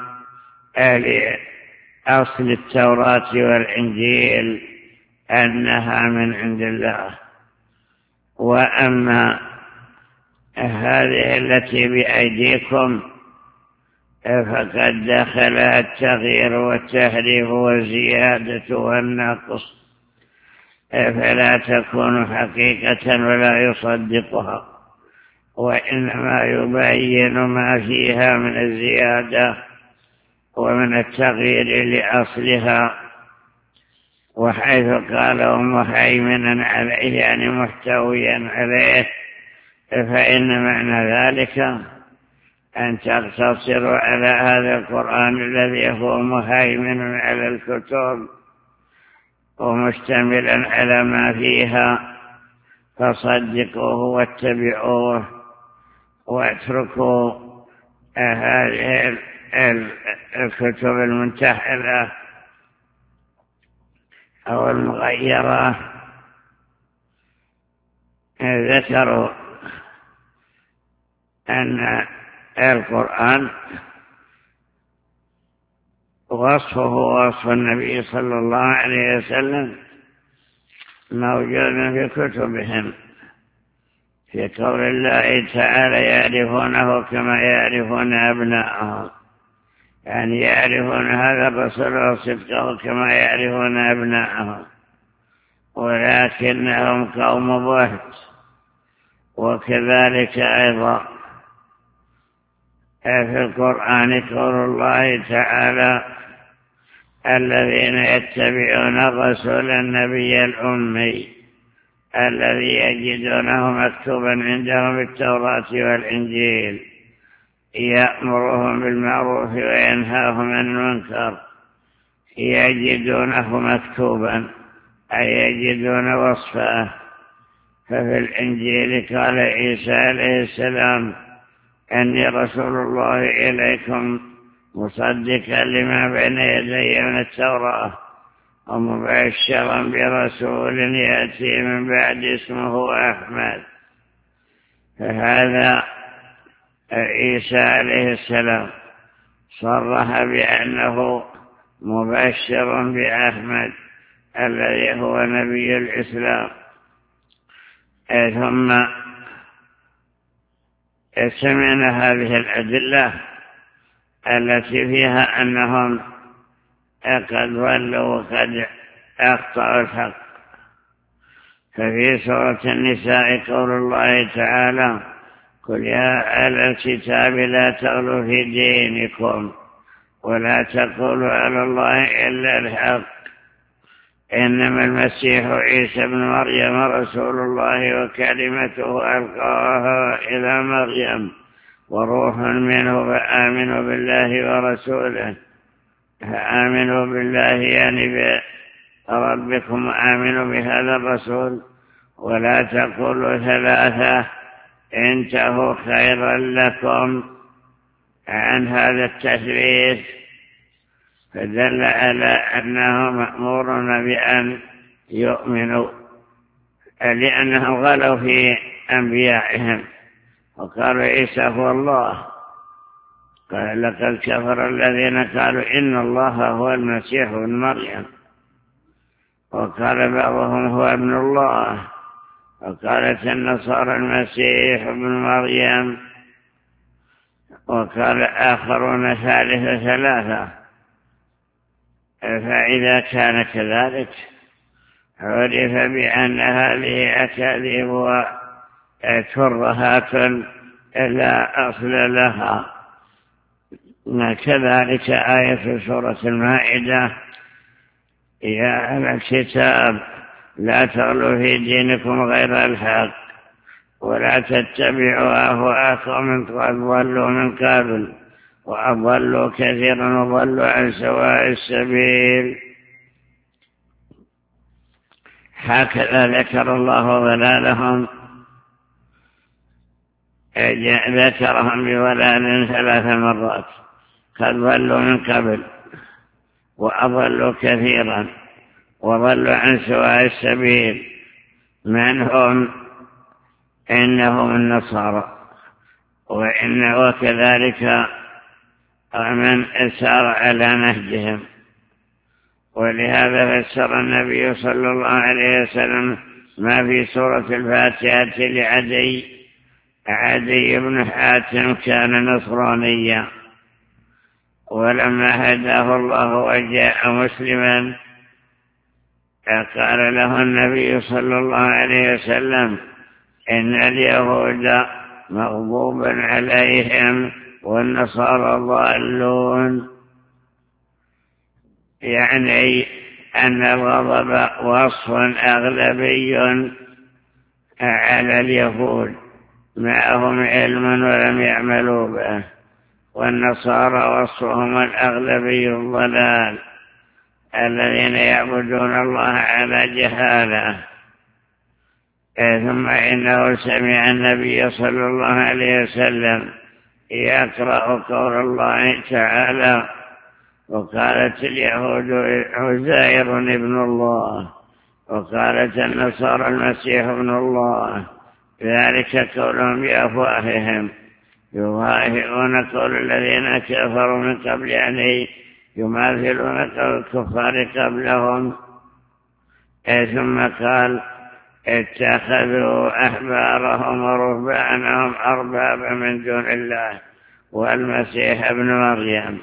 لأصل التوراة والإنجيل أنها من عند الله. وأما هذه التي بأيديكم فقد دخلها التغيير والتحريف والزيادة والنقص، فلا تكون حقيقة ولا يصدقها، وإنما يبين ما فيها من الزيادة ومن التغيير لأصلها. وحيث قال ومهيمنا عليه يعني محتويا عليه، فإن معنى ذلك أن تقتصروا على هذا القرآن الذي هو مهيمن على الكتب ومشتملا على ما فيها، فصدقوه واتبعوه واتركوا هذه الكتب المنتحلة أو المغيرة. ذكروا أن القرآن وصفه وصف النبي صلى الله عليه وسلم موجود في كتبهم، في قول الله تعالى يعرفونه كما يعرفون أبناءهم، يعني يعرفون هذا الرسول وصدقه كما يعرفون أبناءهم، ولكنهم قوم بهت. وكذلك أيضا في القرآن قول الله تعالى الذين يتبعون الرسول النبي الأمي الذي يجدونه مكتوبا عندهم بالتوراة والإنجيل يأمرهم بالمعروف وينهاهم عن المنكر. يجدونه مكتوبا أي يجدون وصفه. ففي الإنجيل قال عيسى عليه السلام أني رسول الله إليكم مصدقا لما بين يدي من التوراة ومبشرا برسول يأتي من بعد اسمه أحمد. فهذا عيسى عليه السلام صرح بأنه مبشر بأحمد الذي هو نبي الإسلام. ثم سمعنا هذه الأدلة التي فيها أنهم قد ضلوا وقد أخطأوا الحق. ففي سورة النساء قول الله تعالى قل يا أهل الكتاب لا تغلوا في دينكم ولا تقولوا على الله إلا الحق إنما المسيح عيسى بن مريم رسول الله وكلمته ألقاها إلى مريم وروح منه فآمنوا بالله ورسوله. فآمنوا بالله يعني بربكم وآمنوا بهذا الرسول ولا تقولوا ثلاثة انتهوا خيرا لكم عن هذا التثبيت. فدل على أنه مأمورون بأن يؤمنوا لأنهم غلوا في أنبيائهم وقالوا عيسى هو الله. قال لقد كفر الذين قالوا إن الله هو المسيح ابن مريم وقال بعضهم هو ابن الله وقالت النصارى المسيح ابن مريم وقال آخرون ثالث ثلاثة. فإذا كان كذلك عرف بأن هذه أكاذيب وترهات لا أصل لها. كذلك آية سورة المائدة يا أهل الكتاب لا تغلوا في دينكم غير الحق ولا تتبعوا أهواء قوم قد ضلوا من قبل وأضلوا كثيرا وضلوا عن سواء السبيل. هكذا ذكر الله ضلالهم ذكرهم بضلال ثلاث مرات قد ضلوا من قبل وأضلوا كثيرا وضلوا عن سواء السبيل. من هم؟ إنهم النصارى وإن وكذلك من سار على نهجهم. ولهذا فسر النبي صلى الله عليه وسلم ما في سورة الفاتحة لعدي عدي بن حاتم كان نصرانيا ولما هداه الله وجاء مسلما قال له النبي صلى الله عليه وسلم إن اليهود مغضوب عليهم والنصارى ضالون. يعني أن الغضب وصف أغلبي على اليهود معهم علم ولم يعملوا به، والنصارى وصفهم الأغلبي الضلال الذين يعبدون الله على جهاله. ثم إنه سمع النبي صلى الله عليه وسلم يقرأ قول الله تعالى وقالت اليهود عزير ابن الله وقالت النصارى المسيح ابن الله، ذلك قولهم بأفواههم يظاهرون قول الذين كفروا من قبل يعني يماثلون قول الكفار قبلهم. ثم قال اتخذوا أحبارهم ورهبانهم أربابا من دون الله والمسيح ابن مريم.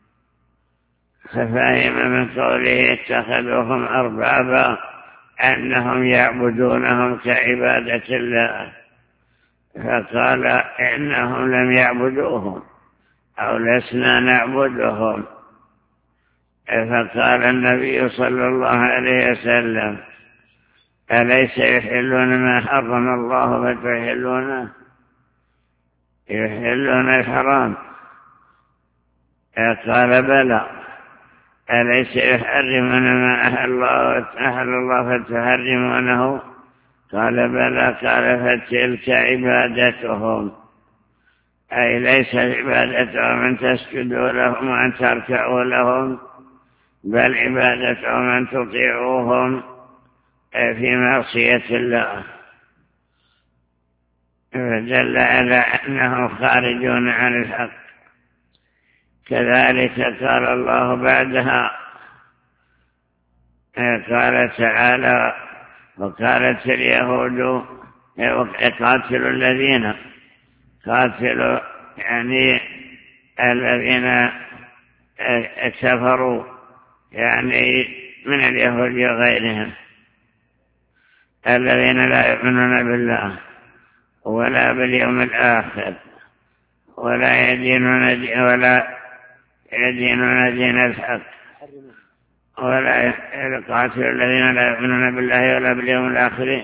ففهم من قوله اتخذوهم أربابا أنهم يعبدونهم كعبادة الله، فقال إنهم لم يعبدوهم أو لسنا نعبدهم. فقال النبي صلى الله عليه وسلم أليس يحلون ما حرم الله فتحلونه؟ يحلون الحرام. قال بلى. أليس يحرمون ما أحل الله أحل الله فتحرمونه؟ قال بلى. قال فتلك عبادتهم، أي ليس عبادتهم أن تسجدوا لهم وأن تركعوا لهم، بل عبادتهم أن تطيعوهم في معصية الله. فدل على أنهم خارجون عن الحق. كذلك قال الله بعدها، قال تعالى وقالت اليهود قاتلوا الذين قاتلوا يعني الذين كفروا يعني من اليهود وغيرهم الذين لا يؤمنون بالله ولا باليوم الآخر ولا يدينون دين ولا يدينون دين الحق ولا يقاتلوا الذين لا يؤمنون بالله ولا باليوم الآخر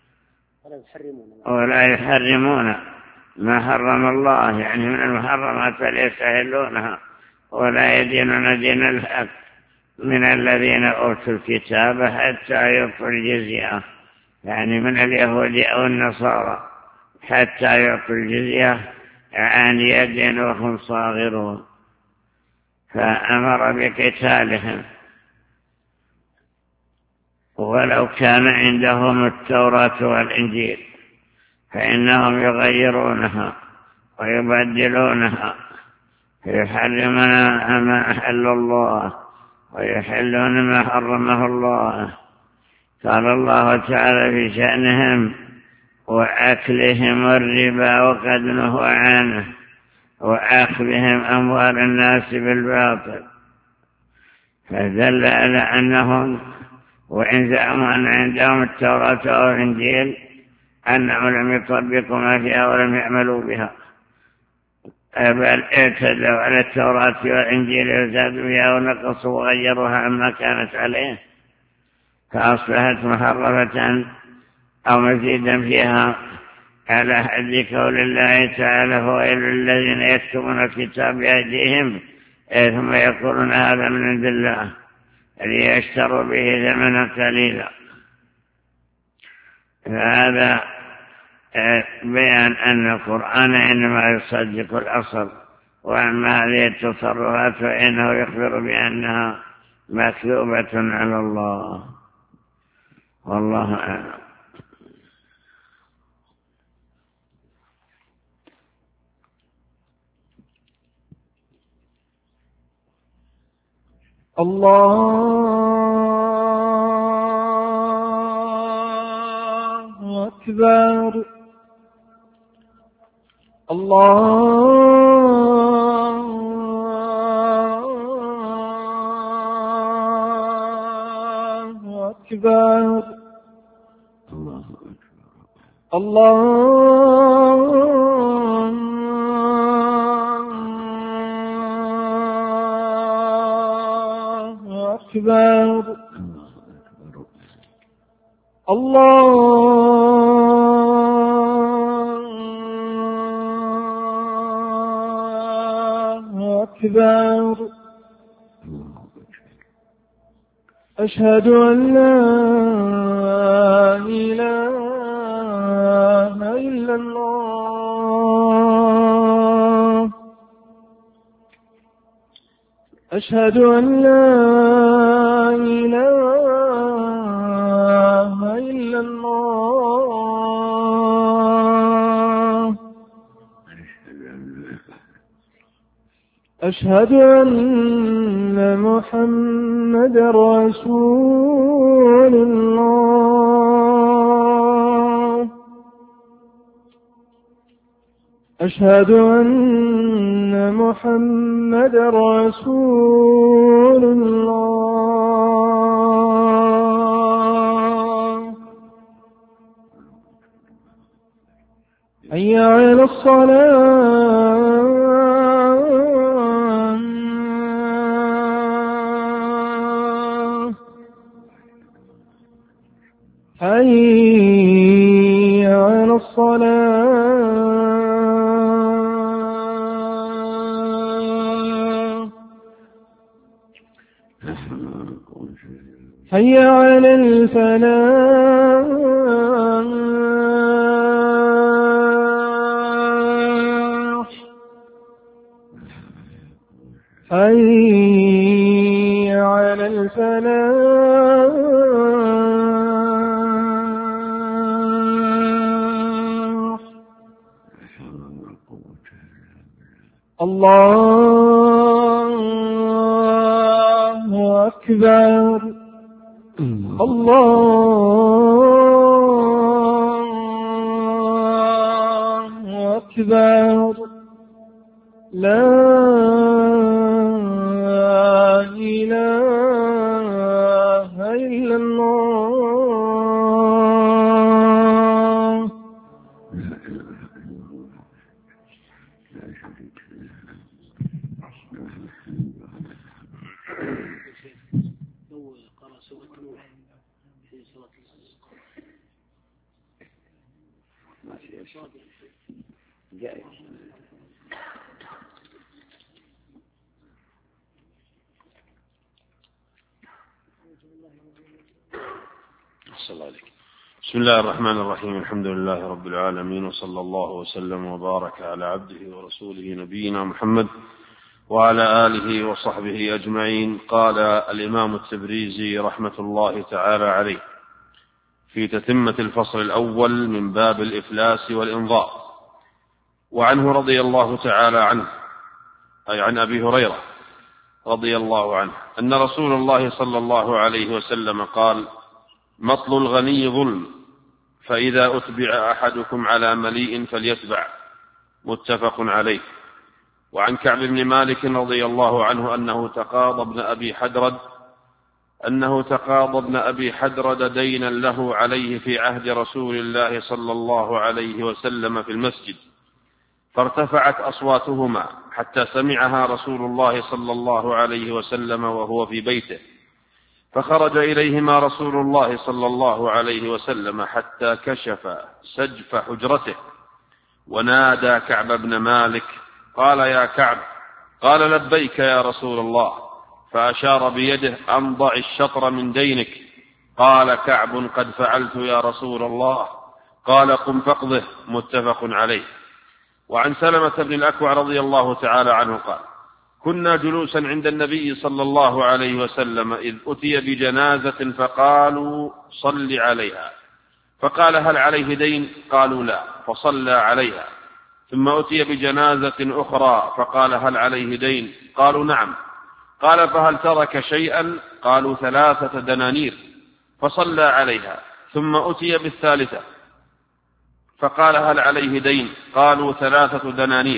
ولا يحرمون ما حرم الله يعني من المحرمات فليستحلونها ولا يدينون دين الحق من الذين أوتوا الكتاب حتى يعطوا الجزية، يعني من اليهود أو النصارى حتى يعطوا الجزية عن يد وهم صاغرون، فأمر بقتالهم ولو كان عندهم التوراة والإنجيل، فإنهم يغيرونها ويبدلونها، يحرمون ما أحل الله ويحلون ما حرمه الله. قال الله تعالى في شأنهم وأكلهم الربا وقد نهوا عنه وأخذهم أموال الناس بالباطل، فدل على أنهم وإن زعموا أن عندهم التوراة والإنجيل أنهم لم يطبقوا ما فيها ولم يعملوا بها، بل اعتدوا على التوراة والإنجيل وزادوا فيها ونقصوا وغيروها عما كانت عليه، فأصبحت محرفة أو مزيدا فيها، على حد قول الله تعالى فويل للذين يكتبون الكتاب بأيديهم ثم يقولون هذا من عند الله ليشتروا به ثمنا قليلا. فهذا بيان أن القرآن إنما يصدق الأصل، وأما هذه التصرفات فإنه يخبر بأنها مكذوبة على الله، والله أعلم. الله أكبر الله أكبر الله أكبر الله أكبر. أشهد أن لا إله إلا الله أشهد أن لا إله إلا الله أشهد أن محمد رسول الله أشهد أن محمد رسول الله. حي على الصلاة. حي على الصلاة. حي على الفلاح. حي على الفلاح. الله أكبر. الله أكبر. لا إله إلا الله. بسم الله الرحمن الرحيم. الحمد لله رب العالمين، وصلى الله وسلم وبارك على عبده ورسوله نبينا محمد وعلى آله وصحبه أجمعين. قال الإمام التبريزي رحمة الله تعالى عليه في تتمة الفصل الأول من باب الإفلاس والإنظار: وعنه رضي الله تعالى عنه، أي عن أبي هريرة رضي الله عنه، أن رسول الله صلى الله عليه وسلم قال: مطل الغني ظلم، فإذا أتبع أحدكم على مليء فليتبع. متفق عليه. وعن كعب بن مالك رضي الله عنه أنه تقاضى ابن أبي حدرد أنه تقاضى ابن أبي حدرد دينا له عليه في عهد رسول الله صلى الله عليه وسلم في المسجد، فارتفعت أصواتهما حتى سمعها رسول الله صلى الله عليه وسلم وهو في بيته، فخرج إليهما رسول الله صلى الله عليه وسلم حتى كشف سجف حجرته، ونادى كعب بن مالك قال: يا كعب. قال: لبيك يا رسول الله. فأشار بيده أن ضع الشطر من دينك. قال كعب: قد فعلت يا رسول الله. قال: قم فاقضه. متفق عليه. وعن سلمة بن الأكوع رضي الله تعالى عنه قال: كنا جلوسا عند النبي صلى الله عليه وسلم إذ أتي بجنازة فقالوا: صل عليها. فقال: هل عليه دين؟ قالوا: لا. فصلى عليها. ثم أتي بجنازة أخرى فقال: هل عليه دين؟ قالوا: نعم. قال: فهل ترك شيئا؟ قالوا: ثلاثة دنانير. فصلى عليها. ثم أتي بالثالثة فقال: هل عليه دين؟ قالوا: ثلاثة دنانير.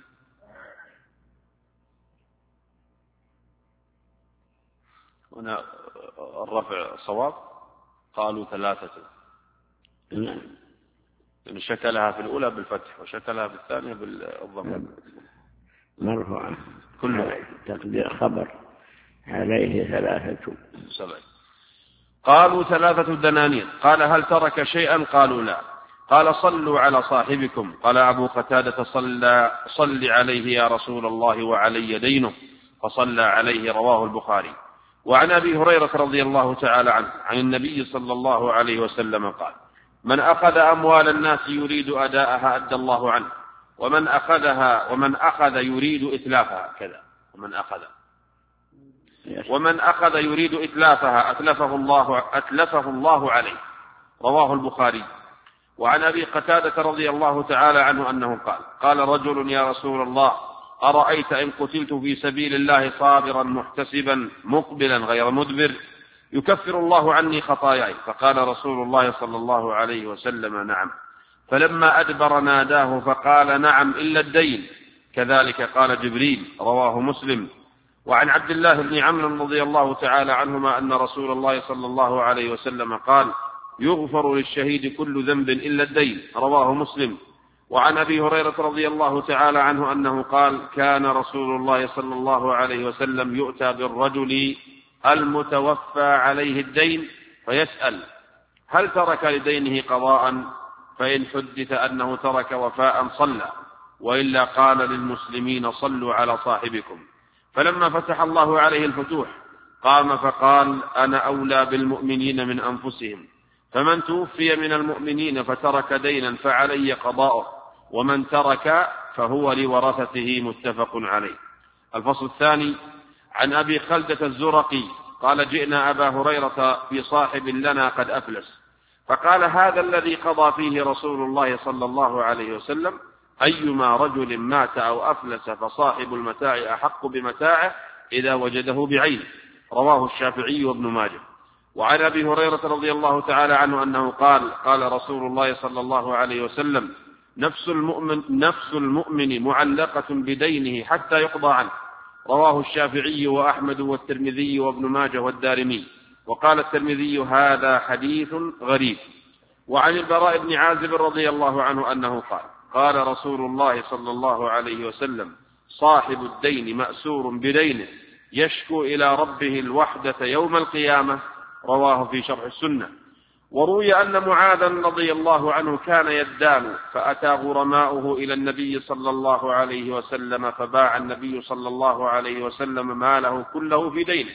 هنا الرفع صواب، قالوا ثلاثة. نعم. شكلها في الأولى بالفتح وشكلها بالثانية بالضم. مرفوعة كله تقدير خبر: عليه ثلاثة. سبع. قالوا: ثلاثة دنانير. قال: هل ترك شيئا؟ قالوا: لا. قال: صلوا على صاحبكم. قال أبو قتادة: صلى صل عليه يا رسول الله وعلي دينه. فصلى عليه. رواه البخاري. وعن أبي هريرة رضي الله تعالى عنه عن النبي صلى الله عليه وسلم قال: من أخذ أموال الناس يريد أداءها أدى الله عنه، ومن أخذها ومن أخذ يريد إتلافها كذا ومن أخذ ومن أخذ يريد إتلافها أتلفه الله أتلفه الله عليه. رواه البخاري. وعن أبي قتادة رضي الله تعالى عنه أنه قال: قال رجل: يا رسول الله، أرأيت إن قتلت في سبيل الله صابرا محتسبا مقبلا غير مدبر يكفر الله عني خطاياي؟ فقال رسول الله صلى الله عليه وسلم: نعم. فلما أدبر ناداه فقال نعم إلا الدين، كذلك قال جبريل، رواه مسلم. وعن عبد الله بن عمرو رضي الله تعالى عنهما أن رسول الله صلى الله عليه وسلم قال يغفر للشهيد كل ذنب إلا الدين، رواه مسلم. وعن أبي هريرة رضي الله تعالى عنه أنه قال كان رسول الله صلى الله عليه وسلم يؤتى بالرجل المتوفى عليه الدين فيسأل هل ترك لدينه قضاء؟ فإن حدث أنه ترك وفاء صلى، وإلا قال للمسلمين صلوا على صاحبكم. فلما فتح الله عليه الفتوح قام فقال أنا أولى بالمؤمنين من أنفسهم، فمن توفي من المؤمنين فترك دينا فعلي قضاؤه، ومن ترك فهو لورثته، متفق عليه. الفصل الثاني. عن أبي خلدة الزرقي قال جئنا أبا هريرة في صاحب لنا قد أفلس، فقال هذا الذي قضى فيه رسول الله صلى الله عليه وسلم أيما رجل مات أو أفلس فصاحب المتاع أحق بمتاعه إذا وجده بعينه، رواه الشافعي وابن ماجه. وعن أبي هريرة رضي الله تعالى عنه أنه قال قال رسول الله صلى الله عليه وسلم نفس المؤمن, نفس المؤمن معلقة بدينه حتى يقضى عنه، رواه الشافعي وأحمد والترمذي وابن ماجه والدارمي. وقال الترمذي هذا حديث غريب. وعن البراء بن عازب رضي الله عنه أنه قال قال رسول الله صلى الله عليه وسلم صاحب الدين مأسور بدينه يشكو إلى ربه الوحدة يوم القيامة، رواه في شرح السنة. وروي أن معاذا رضي الله عنه كان يدان فأتى غرماؤه إلى النبي صلى الله عليه وسلم فباع النبي صلى الله عليه وسلم ماله كله في دينه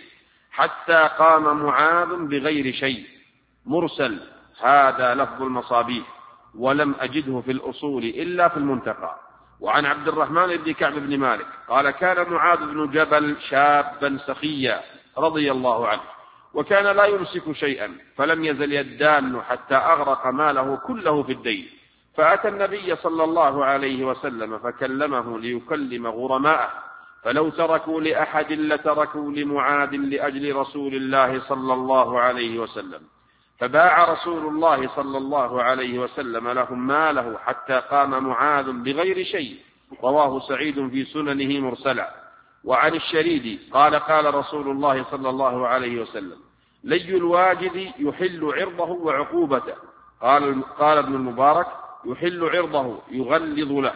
حتى قام معاذ بغير شيء، مرسل. هذا لفظ المصابيح، ولم أجده في الأصول إلا في المنتقى. وعن عبد الرحمن بن كعب بن مالك قال كان معاذ بن جبل شابا سخيا رضي الله عنه، وكان لا يمسك شيئا، فلم يزل يدان حتى أغرق ماله كله في الدين، فأتى النبي صلى الله عليه وسلم فكلمه ليكلم غرماءه، فلو تركوا لأحد لتركوا لمعاذ لأجل رسول الله صلى الله عليه وسلم، فباع رسول الله صلى الله عليه وسلم لهم ماله حتى قام معاذ بغير شيء، رواه سعيد في سننه مرسلا. وعن الشريد قال قال رسول الله صلى الله عليه وسلم لي الواجد يحل عرضه وعقوبته، قال, قال ابن المبارك يحل عرضه يغلظ له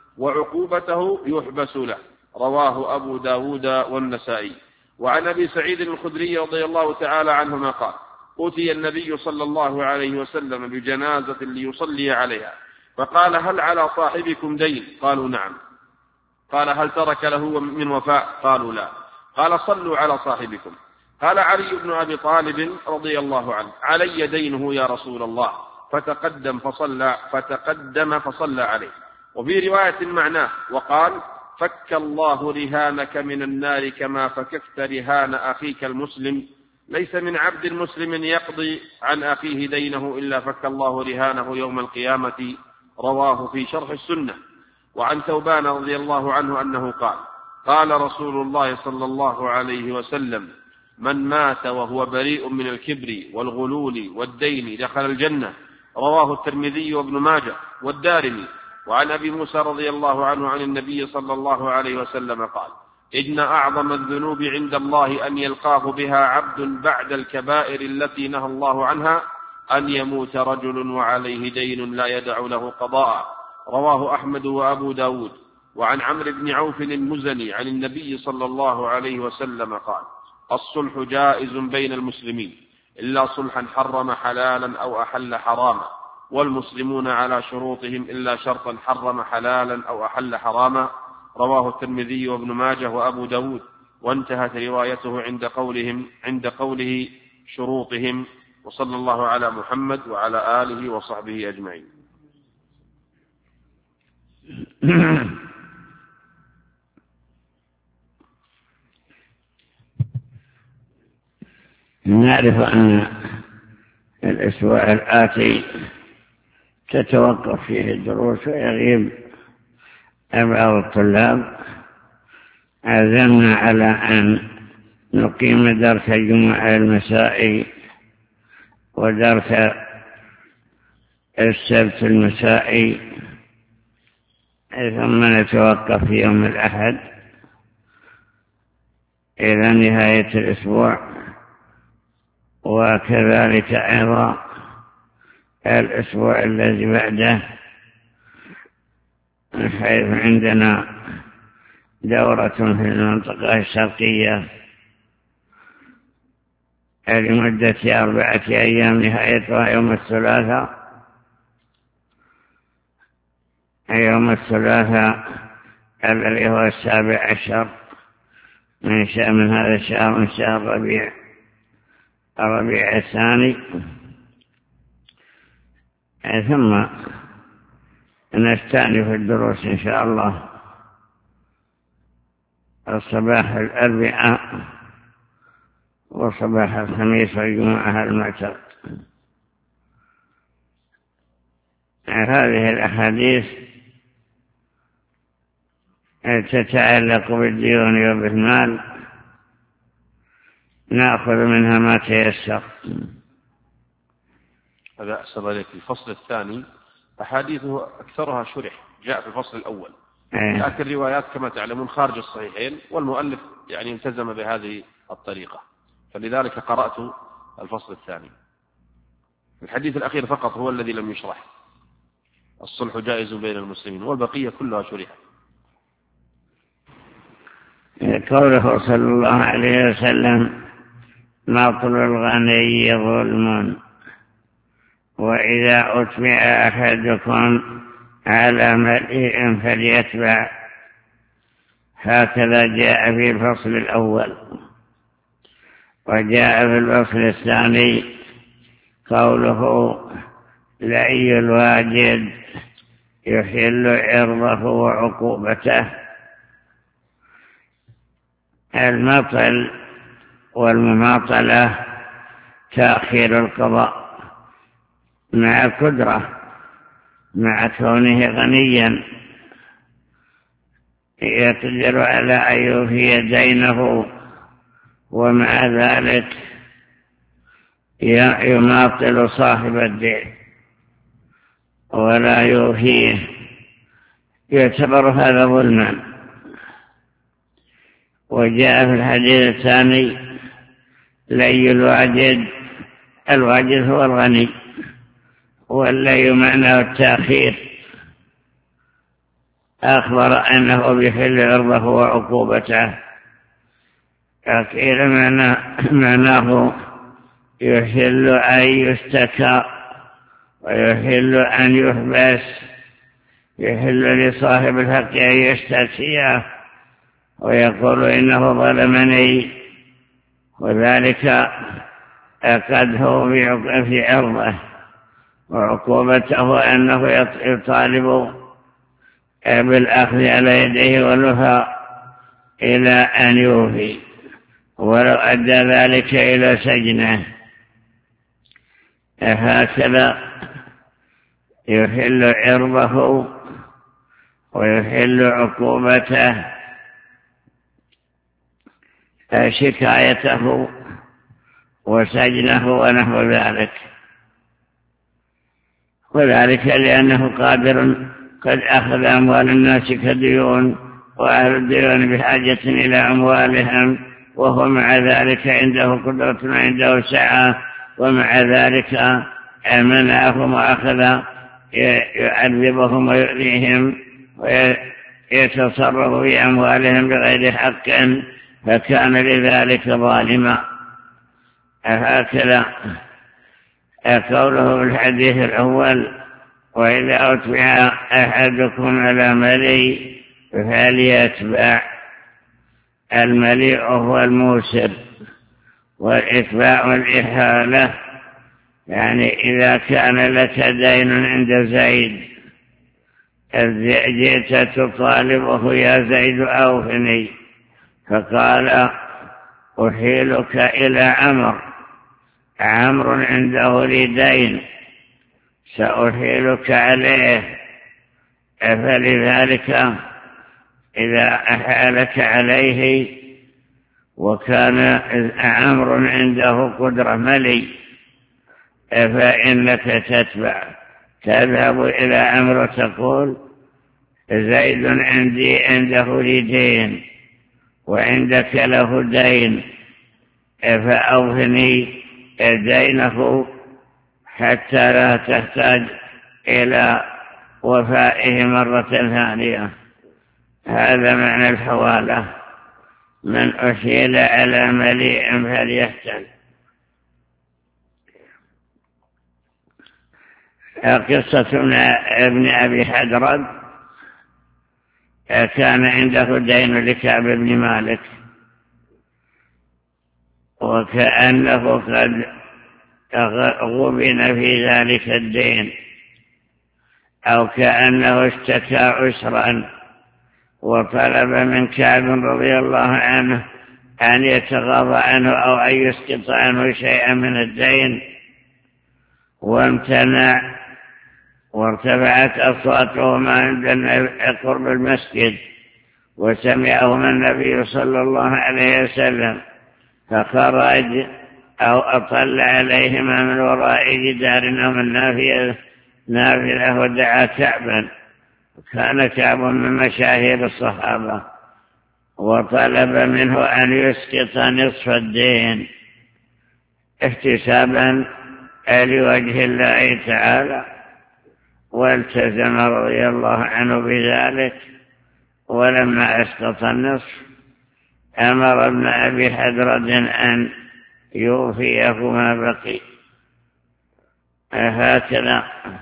وعقوبته يحبس له، رواه أبو داود والنسائي. وعن أبي سعيد الخدري رضي الله تعالى عنهما قال أتي النبي صلى الله عليه وسلم بجنازة ليصلي عليها، فقال هل على صاحبكم دين؟ قالوا نعم. قال هل ترك له من وفاء؟ قالوا لا. قال صلوا على صاحبكم. قال علي بن أبي طالب رضي الله عنه علي دينه يا رسول الله، فتقدم فصلى فتقدم فصلى عليه. وفي رواية معناه وقال فك الله رهانك من النار كما فككت رهان أخيك المسلم، ليس من عبد مسلم يقضي عن أخيه دينه إلا فك الله رهانه يوم القيامة، رواه في شرح السنة. وعن ثوبان رضي الله عنه أنه قال قال رسول الله صلى الله عليه وسلم من مات وهو بريء من الكبر والغلول والدين دخل الجنة، رواه الترمذي وابن ماجه والدارمي. وعن أبي موسى رضي الله عنه عن النبي صلى الله عليه وسلم قال إن أعظم الذنوب عند الله أن يلقاه بها عبد بعد الكبائر التي نهى الله عنها أن يموت رجل وعليه دين لا يدع له قضاء، رواه أحمد وأبو داود. وعن عمرو بن عوف المزني عن النبي صلى الله عليه وسلم قال الصلح جائز بين المسلمين إلا صلحا حرم حلالا أو أحل حراما، والمسلمون على شروطهم إلا شرطا حرم حلالا أو أحل حراما، رواه الترمذي وابن ماجه وأبو داود. وانتهت روايته عند قولهم عند قوله شروطهم. وصلى الله على محمد وعلى آله وصحبه أجمعين. نعرف أن الأسبوع الآتي تتوقف فيه الدروس ويغيب بعض الطلاب، عزمنا على أن نقيم درس الجمعة المسائي ودرس السبت المسائي، ثم نتوقف في يوم الأحد إلى نهاية الأسبوع، وكذلك أيضا الأسبوع الذي بعده، حيث عندنا دورة في المنطقة الشرقية لمدة أربعة أيام، نهايتها يوم الثلاثاء يوم الثلاثاء الذي هو السابع عشر من شهر من هذا الشهر، من شهر ربيع الربيع الثاني. ثم نستأنف الدروس إن شاء الله الصباح الأربعاء وصباح الخميس والجمعة المعتاد. هذه الأحاديث تتعلق بالديون وبالمال، نأخذ منها ما تيسر. هذا أحسن عليك. الفصل الثاني أحاديثه أكثرها شرح، جاء في الفصل الأول، لكن الروايات كما تعلمون خارج الصحيحين، والمؤلف يعني التزم بهذه الطريقة، فلذلك قرأت الفصل الثاني. الحديث الأخير فقط هو الذي لم يشرح، الصلح جائز بين المسلمين، والبقية كلها شرحت. قوله صلى الله عليه وسلم: مطل الغني ظلم، وإذا أتبع أحدكم على مليء فليتبع. هكذا جاء في الفصل الأول. وجاء في الفصل الثاني قوله: لعي الواجد يحل عرضه وعقوبته. المطل والمماطلة تأخير القضاء مع قدرة، مع كونه غنيا يقدر على أن يوفي دينه، ومع ذلك يماطل صاحب الدين ولا يوفيه، يعتبر هذا ظلما. وجاء في الحديث الثاني: لي الواجد، الواجد هو الغني، واللي معناه التأخير، أخبر أنه بحل عرضه وعقوبته. تأخير معناه يحل أن يستكى، ويحل أن يحبس، يحل لصاحب الحق أن يستكيه ويقول إنه ظلمني، وذلك أخذه في عرضه، وعقوبته أنه يطالب بالأخذ على يديه والوفاء إلى أن يوفي، ولو أدى ذلك إلى سجنه. هكذا يحل عرضه ويحل عقوبته، شكايته وسجنه ونحو ذلك، وذلك لأنه قادر قد أخذ أموال الناس كديون، وأهل الديون بحاجة إلى أموالهم، وهو مع ذلك عنده قدرة وعنده سعة، ومع ذلك منعهم وأخذ يعذبهم ويؤذيهم ويتصرف في أموالهم بغير حق، فكان لذلك ظالما. هكذا قوله في الحديث الأول: وإذا أتبع أحدكم على مليء فليتبع. المليء هو الموسر، والإتباع الإحالة، يعني إذا كان لك دين عند زيد جئت تطالبه: يا زيد أوفني، فقال: أحيلك إلى عمرو، عمرو عنده لي دين سأحيلك عليه. فلذلك إذا أحالك عليه وكان عمرو عنده قدرة ملي فإنك تتبع، تذهب إلى عمرو وتقول زيد عندي عنده لي دين وعندك له دين فأوفني دينه حتى لا تحتاج إلى وفائه مرة ثانية. هذا معنى الحوالة، من أشيل على مليء فليحتل. قصة ابن أبي حدرد كان عنده دين لكعب بن مالك وكأنه قد غبن في ذلك الدين أو كأنه اشتكى عسرا وطلب من كعب رضي الله عنه أن يتغاضى عنه أو أن يسقط عنه شيئا من الدين وامتنع، وارتفعت أصواتهما عند قرب المسجد وسمعهما النبي صلى الله عليه وسلم فخرج أو أطل عليهما من وراء جدار أو من نافذة ودعا كعبا. كان كعب من مشاهير الصحابة وطلب منه أن يسقط نصف الدين احتسابا لوجه الله تعالى، والتزم رضي الله عنه بذلك. ولما أسقط النصف أمر ابن أبي حدرد أن يوفيه ما بقي. هكذا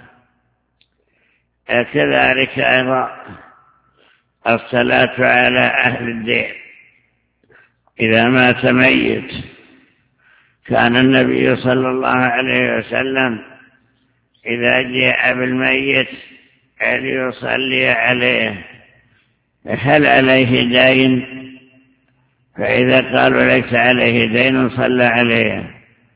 كذلك أيضا الصلاة على أهل الدين. إذا مات ميت كان النبي صلى الله عليه وسلم إذا جاء بالميت أن يصلي عليه هل عليه دين؟ فإذا قالوا ليس عليه دين صلى عليه.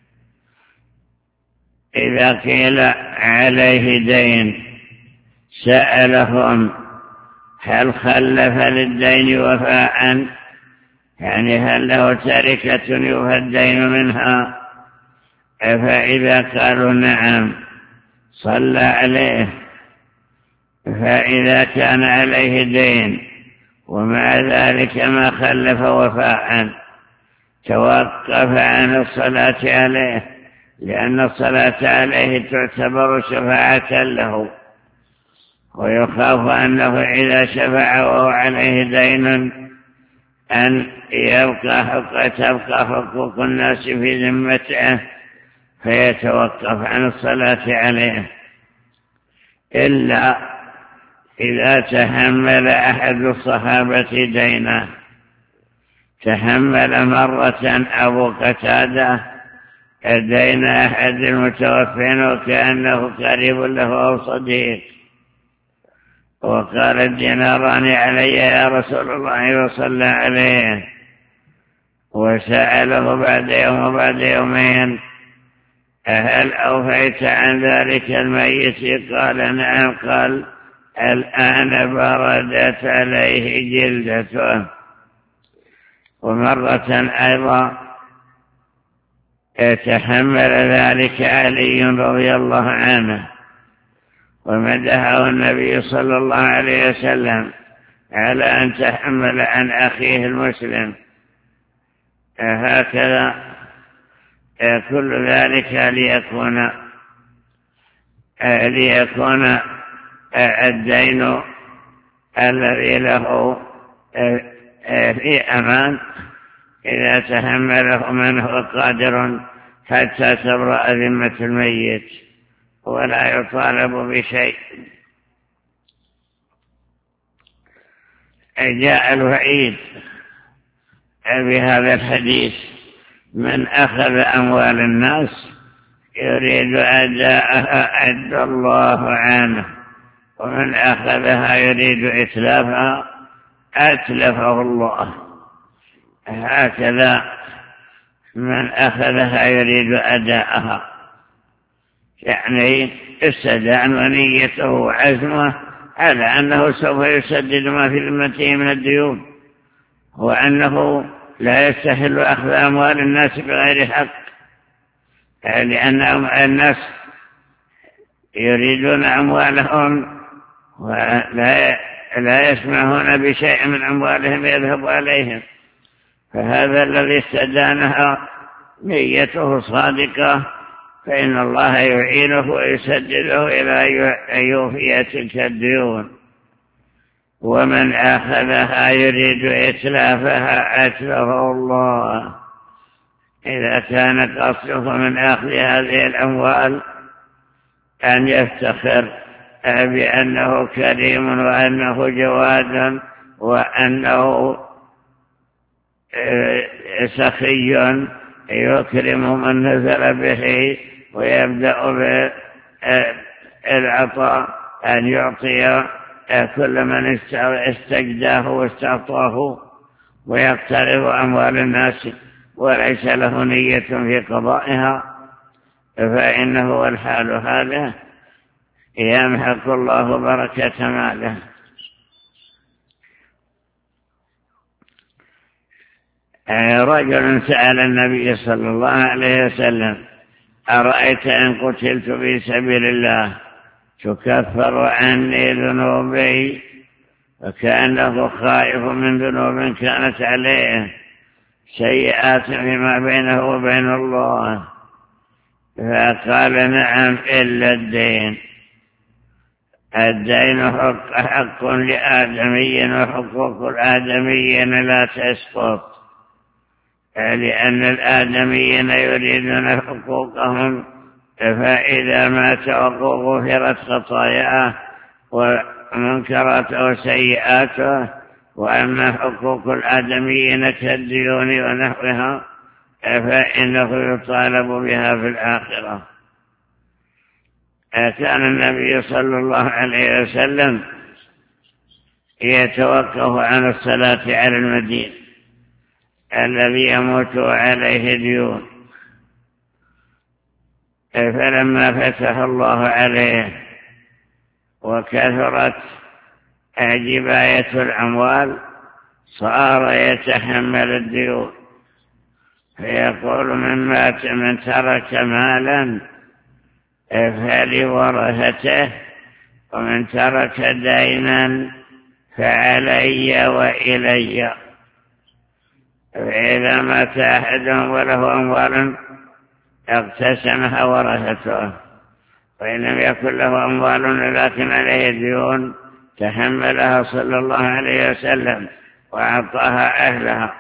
إذا قيل عليه دين سألهم هل خلف للدين وفاء، يعني هل له تركة يوفى الدين منها؟ فإذا قالوا نعم صلى عليه. فإذا كان عليه دين ومع ذلك ما خلف وفاء توقف عن الصلاة عليه، لأن الصلاة عليه تعتبر شفاعة له، ويخاف أنه إذا شفع وهو عليه دين أن يبقى حق تبقى حقوق الناس في ذمته فيتوقف عن الصلاة عليه. إلا إذا تحمل أحد الصحابة دينا، تحمل مرة أبو قتادة دين أحد المتوفين وكأنه قريب له أو صديق، وقال الديناران علي يا رسول الله وصلى عليه، وسأله بعد يوم وبعد يومين هل أوفيت عن ذلك الميت؟ قال نعم. قال الآن بردت عليه جلدته. ومرة أيضا يتحمل ذلك علي رضي الله عنه ومدحه النبي صلى الله عليه وسلم على أن تحمل عن أخيه المسلم. هكذا كل ذلك ليكون ليكون الدين الذي له في أمان إذا تحمله من هو قادر حتى تبرأ ذمة الميت ولا يطالب بشيء. جاء الوعيد بهذا الحديث: من أخذ أموال الناس يريد أداءها أدى الله عنه، ومن أخذها يريد إتلافها أتلفه الله. هكذا من أخذها يريد أداءها، يعني استدان ونيته وعزمه على أنه سوف يسدد ما في ذمته من الديون، وأنه لا يستحل أخذ أموال الناس بغير حق، لأن الناس يريدون أموالهم ولا لا يسمعون بشيء من أموالهم يذهب عليهم، فهذا الذي استدانها نيته صادقة فإن الله يعينه ويسدده إلى أن يوفي تلك الديون. ومن أخذها يريد إتلافها أتلفه الله. إذا كان قصده من أخذ هذه الأموال أن يفتخر بأنه كريم وأنه جواد وأنه سخي يكرم من نزل به، ويبدأ بالعطاء أن يعطي كل من استجداه واستعطاه ويقترض أموال الناس وليس له نية في قضائها، فإنه والحال هذا يمحق الله بركة ماله. رجل سأل النبي صلى الله عليه وسلم: أرأيت إن قتلت في سبيل الله تكفر عني ذنوبي؟ فكأنه خائف من ذنوب كانت عليه سيئات فيما بينه وبين الله، فقال: نعم إلا الدين. الدين حق, حق لآدمي وحقوق الآدميين لا تسقط، لأن الآدميين يريدون حقوقهم، فإذا مات وغفرت خطاياه ومنكراته وسيئاته. وأما حقوق الآدميين كالديون ونحوها فإنه يطالب بها في الآخرة. كان النبي صلى الله عليه وسلم يتوقف عن الصلاة على المدين الذي يموت عليه ديون، فلما فتح الله عليه وكثرت جباية الأموال صار يتحمل الديون، فيقول: من مات من ترك مالا فلورثته، ومن ترك دينا فعلي وإلي. فإذا مات أحدهم وله أموال اقتسمها ورثته، وإن لم يكن له أموال لكن عليه ديون تحملها صلى الله عليه وسلم وأعطاها أهلها.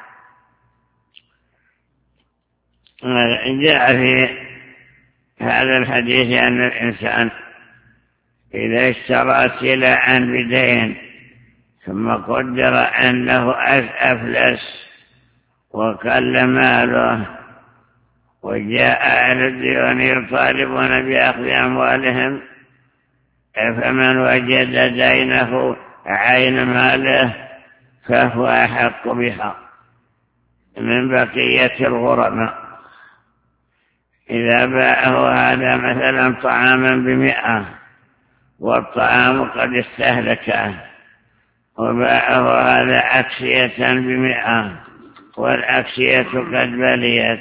جاء في هذا الحديث أن الإنسان إذا اشترى سلعا بدين ثم قدر أنه أفلس وقل ماله وجاء أهل الديون يطالبون بأخذ أموالهم، فمن وجد دينه عين ماله فهو أحق بها من بقية الغرماء. إذا باعه هذا مثلا طعاما بمئة والطعام قد استهلكه، وباعه هذا أكسية بمئة والأكسية قد بليت،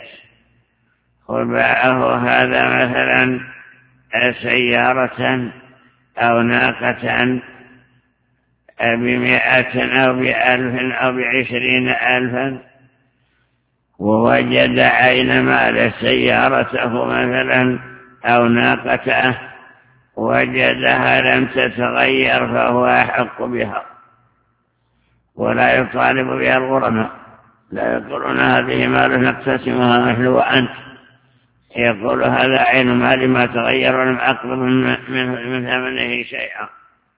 وباعه هذا مثلا سيارة أو ناقة بمئة أو بألف أو بعشرين ألفا، ووجد عين مال سيارته مثلا أو ناقته وجدها لم تتغير فهو أحق بها، ولا يطالب بها الغرماء. لا يقولون هذه مال نقتسمها نحن وأنت، يقول هذا عين مال ما تغير ولم أقبض من ثمنه شيئا.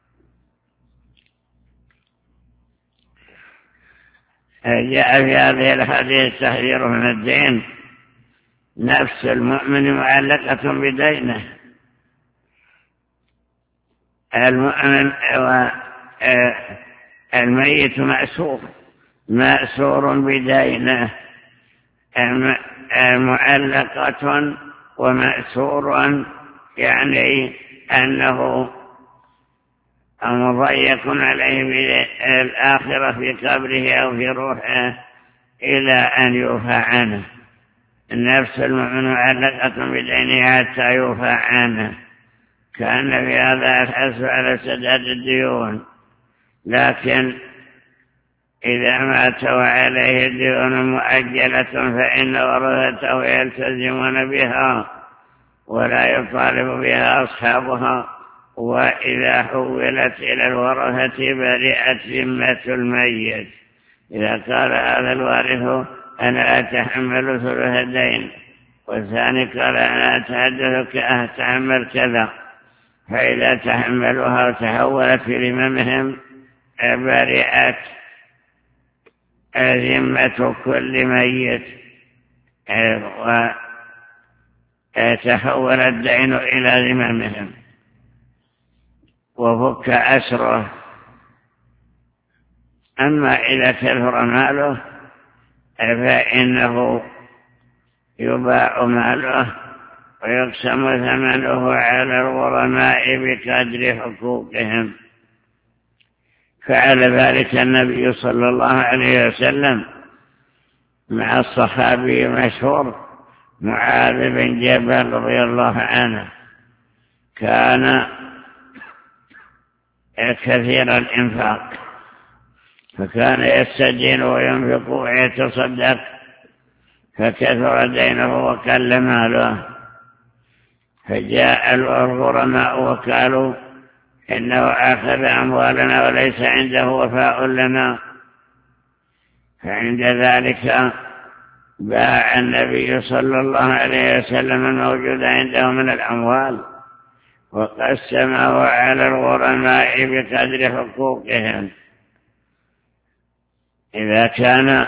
جاء في هذه الحديث تحذير من الدين. نفس المؤمن معلقة بدينه. المؤمن الميت مأسور مأسور بدينه، معلقة ومأسور، يعني أنه مضيق عليه بالآخرة في قبره أو في روحه إلى أن يوفى عنه. النفس المؤمن معلقة بدينها حتى يوفى عنه، كان في هذا الحث على سداد الديون، لكن إذا مات وعليه ديون مؤجلة فإن ورثته يلتزمون بها ولا يطالب بها أصحابها، وإذا حولت إلى الورثة برئت ذمة الميت. إذا قال هذا الوارث أنا أتحمل ثلث الدين، والثاني قال أنا أتحدثك أتحمل كذا، فإذا تحملها وتحولت في ذممهم برئت ذمة كل ميت وتحول الدين إلى ذممهم وفك أسره. أما إذا كثر ماله فإنه يباع ماله ويقسم ثمنه على الغرماء بقدر حقوقهم. فعل ذلك النبي صلى الله عليه وسلم مع الصحابي المشهور معاذ بن جبل رضي الله عنه. كان كثير الإنفاق، فكان يستدين وينفق ويتصدق، فكثر دينه وقل ماله، فجاء الغرماء وقالوا إنه أخذ أموالنا وليس عنده وفاء لنا. فعند ذلك باع النبي صلى الله عليه وسلم الموجود عنده من الأموال وقسمه على الغرماء بقدر حقوقهم. إذا كان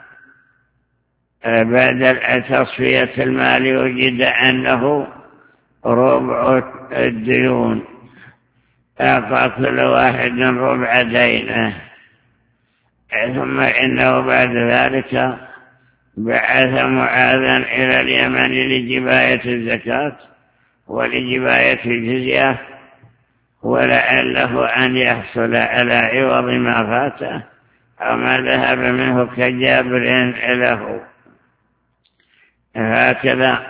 بعد تصفية المال يجد أنه ربع الديون، أعطى كل واحد ربع دينه، ثم إنه بعد ذلك بعث معاذا إلى اليمن لجباية الزكاة ولجباية الجزية، ولعله أن يحصل على عوض ما فاته أو ما ذهب منه كجابر له. هكذا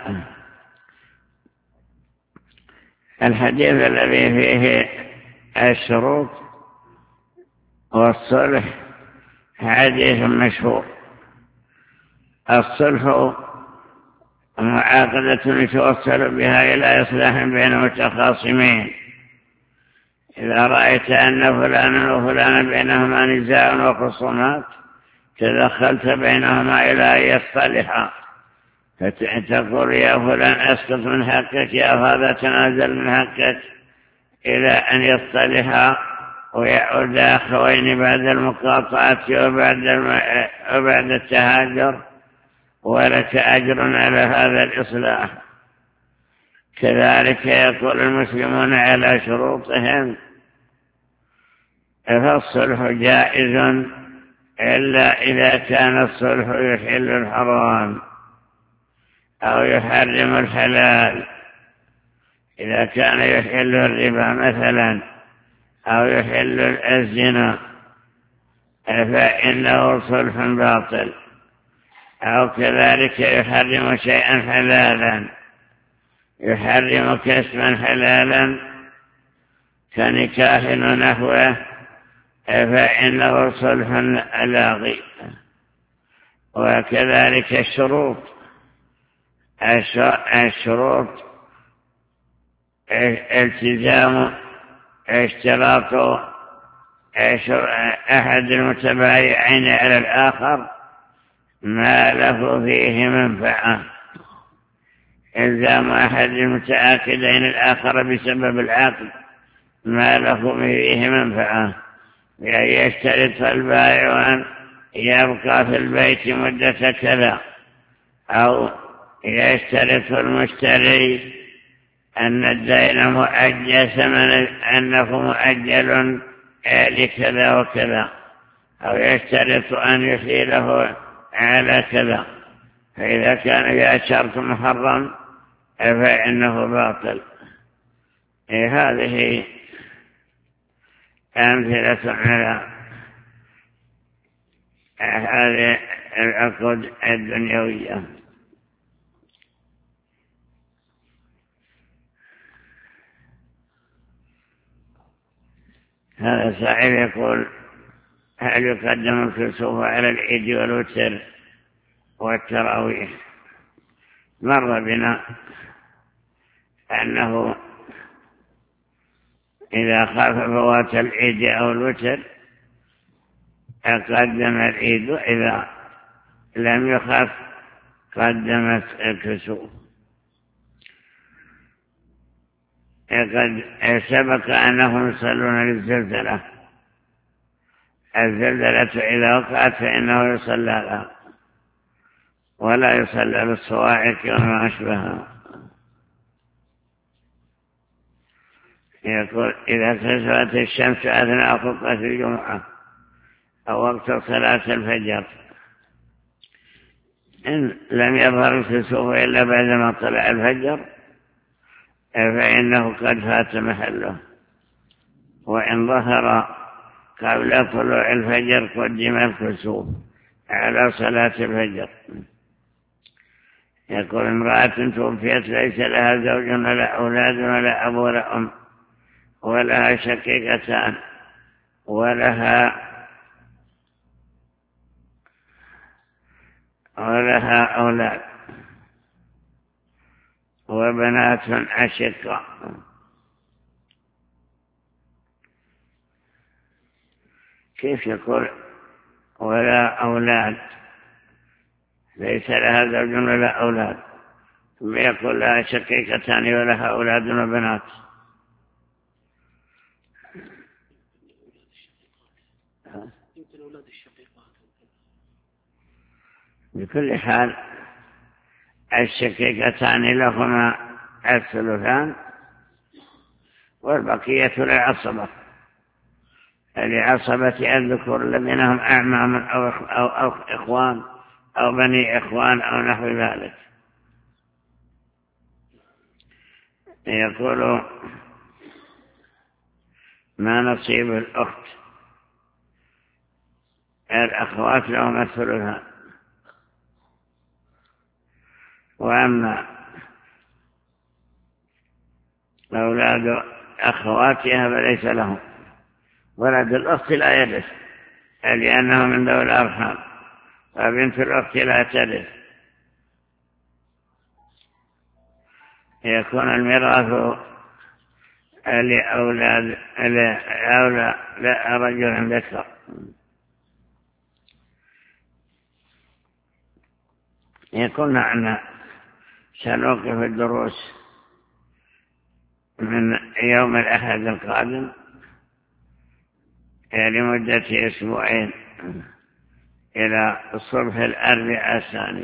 الحديث الذي فيه الشروط والصلح حديث مشهور. الصلح معاقدة يتوصل بها إلى إصلاح بين متخاصمين. إذا رأيت أن فلانا وفلانا بينهما نزاع وخصومات تدخلت بينهما إلى أن يصطلحا، فتقول يا فلان أسقط من حقك، يا هذا تنازل من حقك، إلى أن يصطلحا ويعود أخوين بعد المقاطعة وبعد, الم... وبعد التهاجر، ولك أجر على هذا الإصلاح. كذلك يقول المسلمون على شروطهم، فالصلح جائز إلا إذا كان الصلح يحل الحرام أو يحرم الحلال. إذا كان يحل الربا مثلا أو يحل الزنا فإنه صلح باطل، أو كذلك يحرم شيئا حلالا، يحرم كسبا حلالا كنكاح ونحوه، فإنه صلح لاغي. وكذلك الشروط الشروط التزام اشتراط أحد المتبايعين على الآخر ما له فيه منفعة، إلزام أحد المتآكدين الآخر بسبب العقد ما له فيه منفعة، بأن يشترط البائع أن يبقى في البيت مدة كذا، أو يشترط المشتري أن الدين مؤجل ثمن أنه مؤجل لكذا وكذا، أو يشترط أن يحيله على كذا. فإذا كان فيها شرط محرم فإنه باطل. هذه أمثلة على هذه العقود الدنيوية. هذا سائل يقول: هل يقدم الكسوف على العيد والوتر والتراويح؟ مر بنا أنه إذا خاف فوات العيد أو الوتر قدم العيد، وإذا لم يخف قدمت الكسوف. قد سبق أنهم يصلون للزلزلة، الزلزلة إذا وقعت فإنه يصلى لها ولا يصلى للصواعق وما أشبهها. يقول: إذا كسفت الشمس أثناء خطبة الجمعة أو وقت صلاة الفجر، إن لم يظهر الكسوف إلا بعدما طلع الفجر فإنه قد فات محله، وإن ظهر قبل طلوع الفجر قدم الكسوف على صلاة الفجر. يقول: امرأة توفيت ليس لها زوج ولا أولاد ولا أب ولا أم، ولها شقيقتان، ولها ولها أولاد وبنات أشقاء، كيف يقول ولا أولاد؟ ليس لها زوج ولا أولاد، ثم يقول لها شقيقتان ولها أولاد وبنات. بكل حال الشقيقتان لهما الثلثان، والبقية للعصبة، لعصبة الذكور الذين هم أعمام أو, أو, أو إخوان أو بني إخوان أو نحو ذلك. يقول: ما نصيب الأخت؟ الأخوات لهم الثلثان، وأما أولاد أخواتها فليس لهم. ولد الأخت لا يرث لأنه من ذوي الأرحام، وبنت الأخت لا ترث. يكون الميراث لأولاد لا رجل ذكر. يكون معنا سنوقف الدروس من يوم الأحد القادم لمدة أسبوعين إلى الصبح الأربعاء الثاني.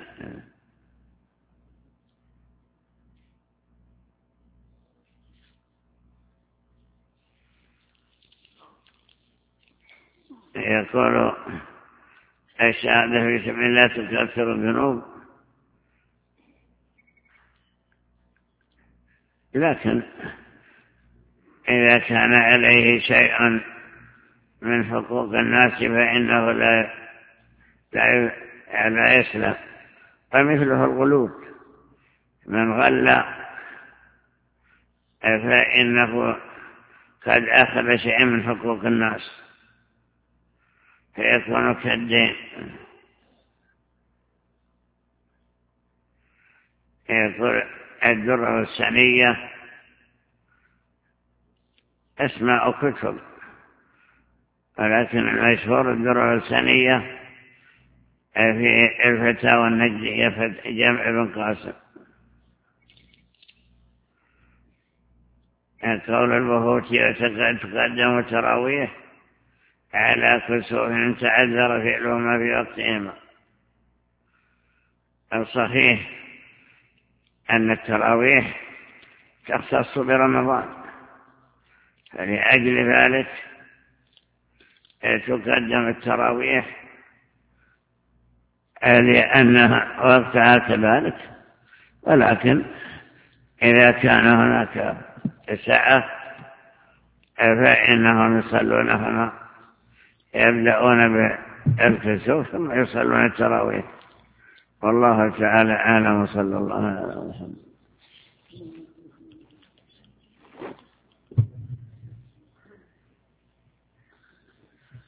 يقول: الشهادة في سبيل الله تكفر الذنوب، لكن إذا كان عليه شيء من حقوق الناس فإنه لا لا لا يسلم. فمثله الغلول، من غل فإنه قد أخذ شيء من حقوق الناس فيكون كالدين. يقول: الدرة السنية اسماء كتب، ولكن المشهور الدرة السنية في الفتاوى النجدية جمع بن قاسم. قول البهوتي: تقدم التراويح على كسوف تعذر فعلهما في وقتهما. الصحيح أن التراويح تختص برمضان، فلأجل ذلك تقدم التراويح لأنها وقتها كذلك. ولكن إذا كان هناك ساعة فإنهم يصلون هنا، يبدأون بالكسوف ثم يصلون التراويح. والله تعالى أعلم، صلى الله عليه وسلم.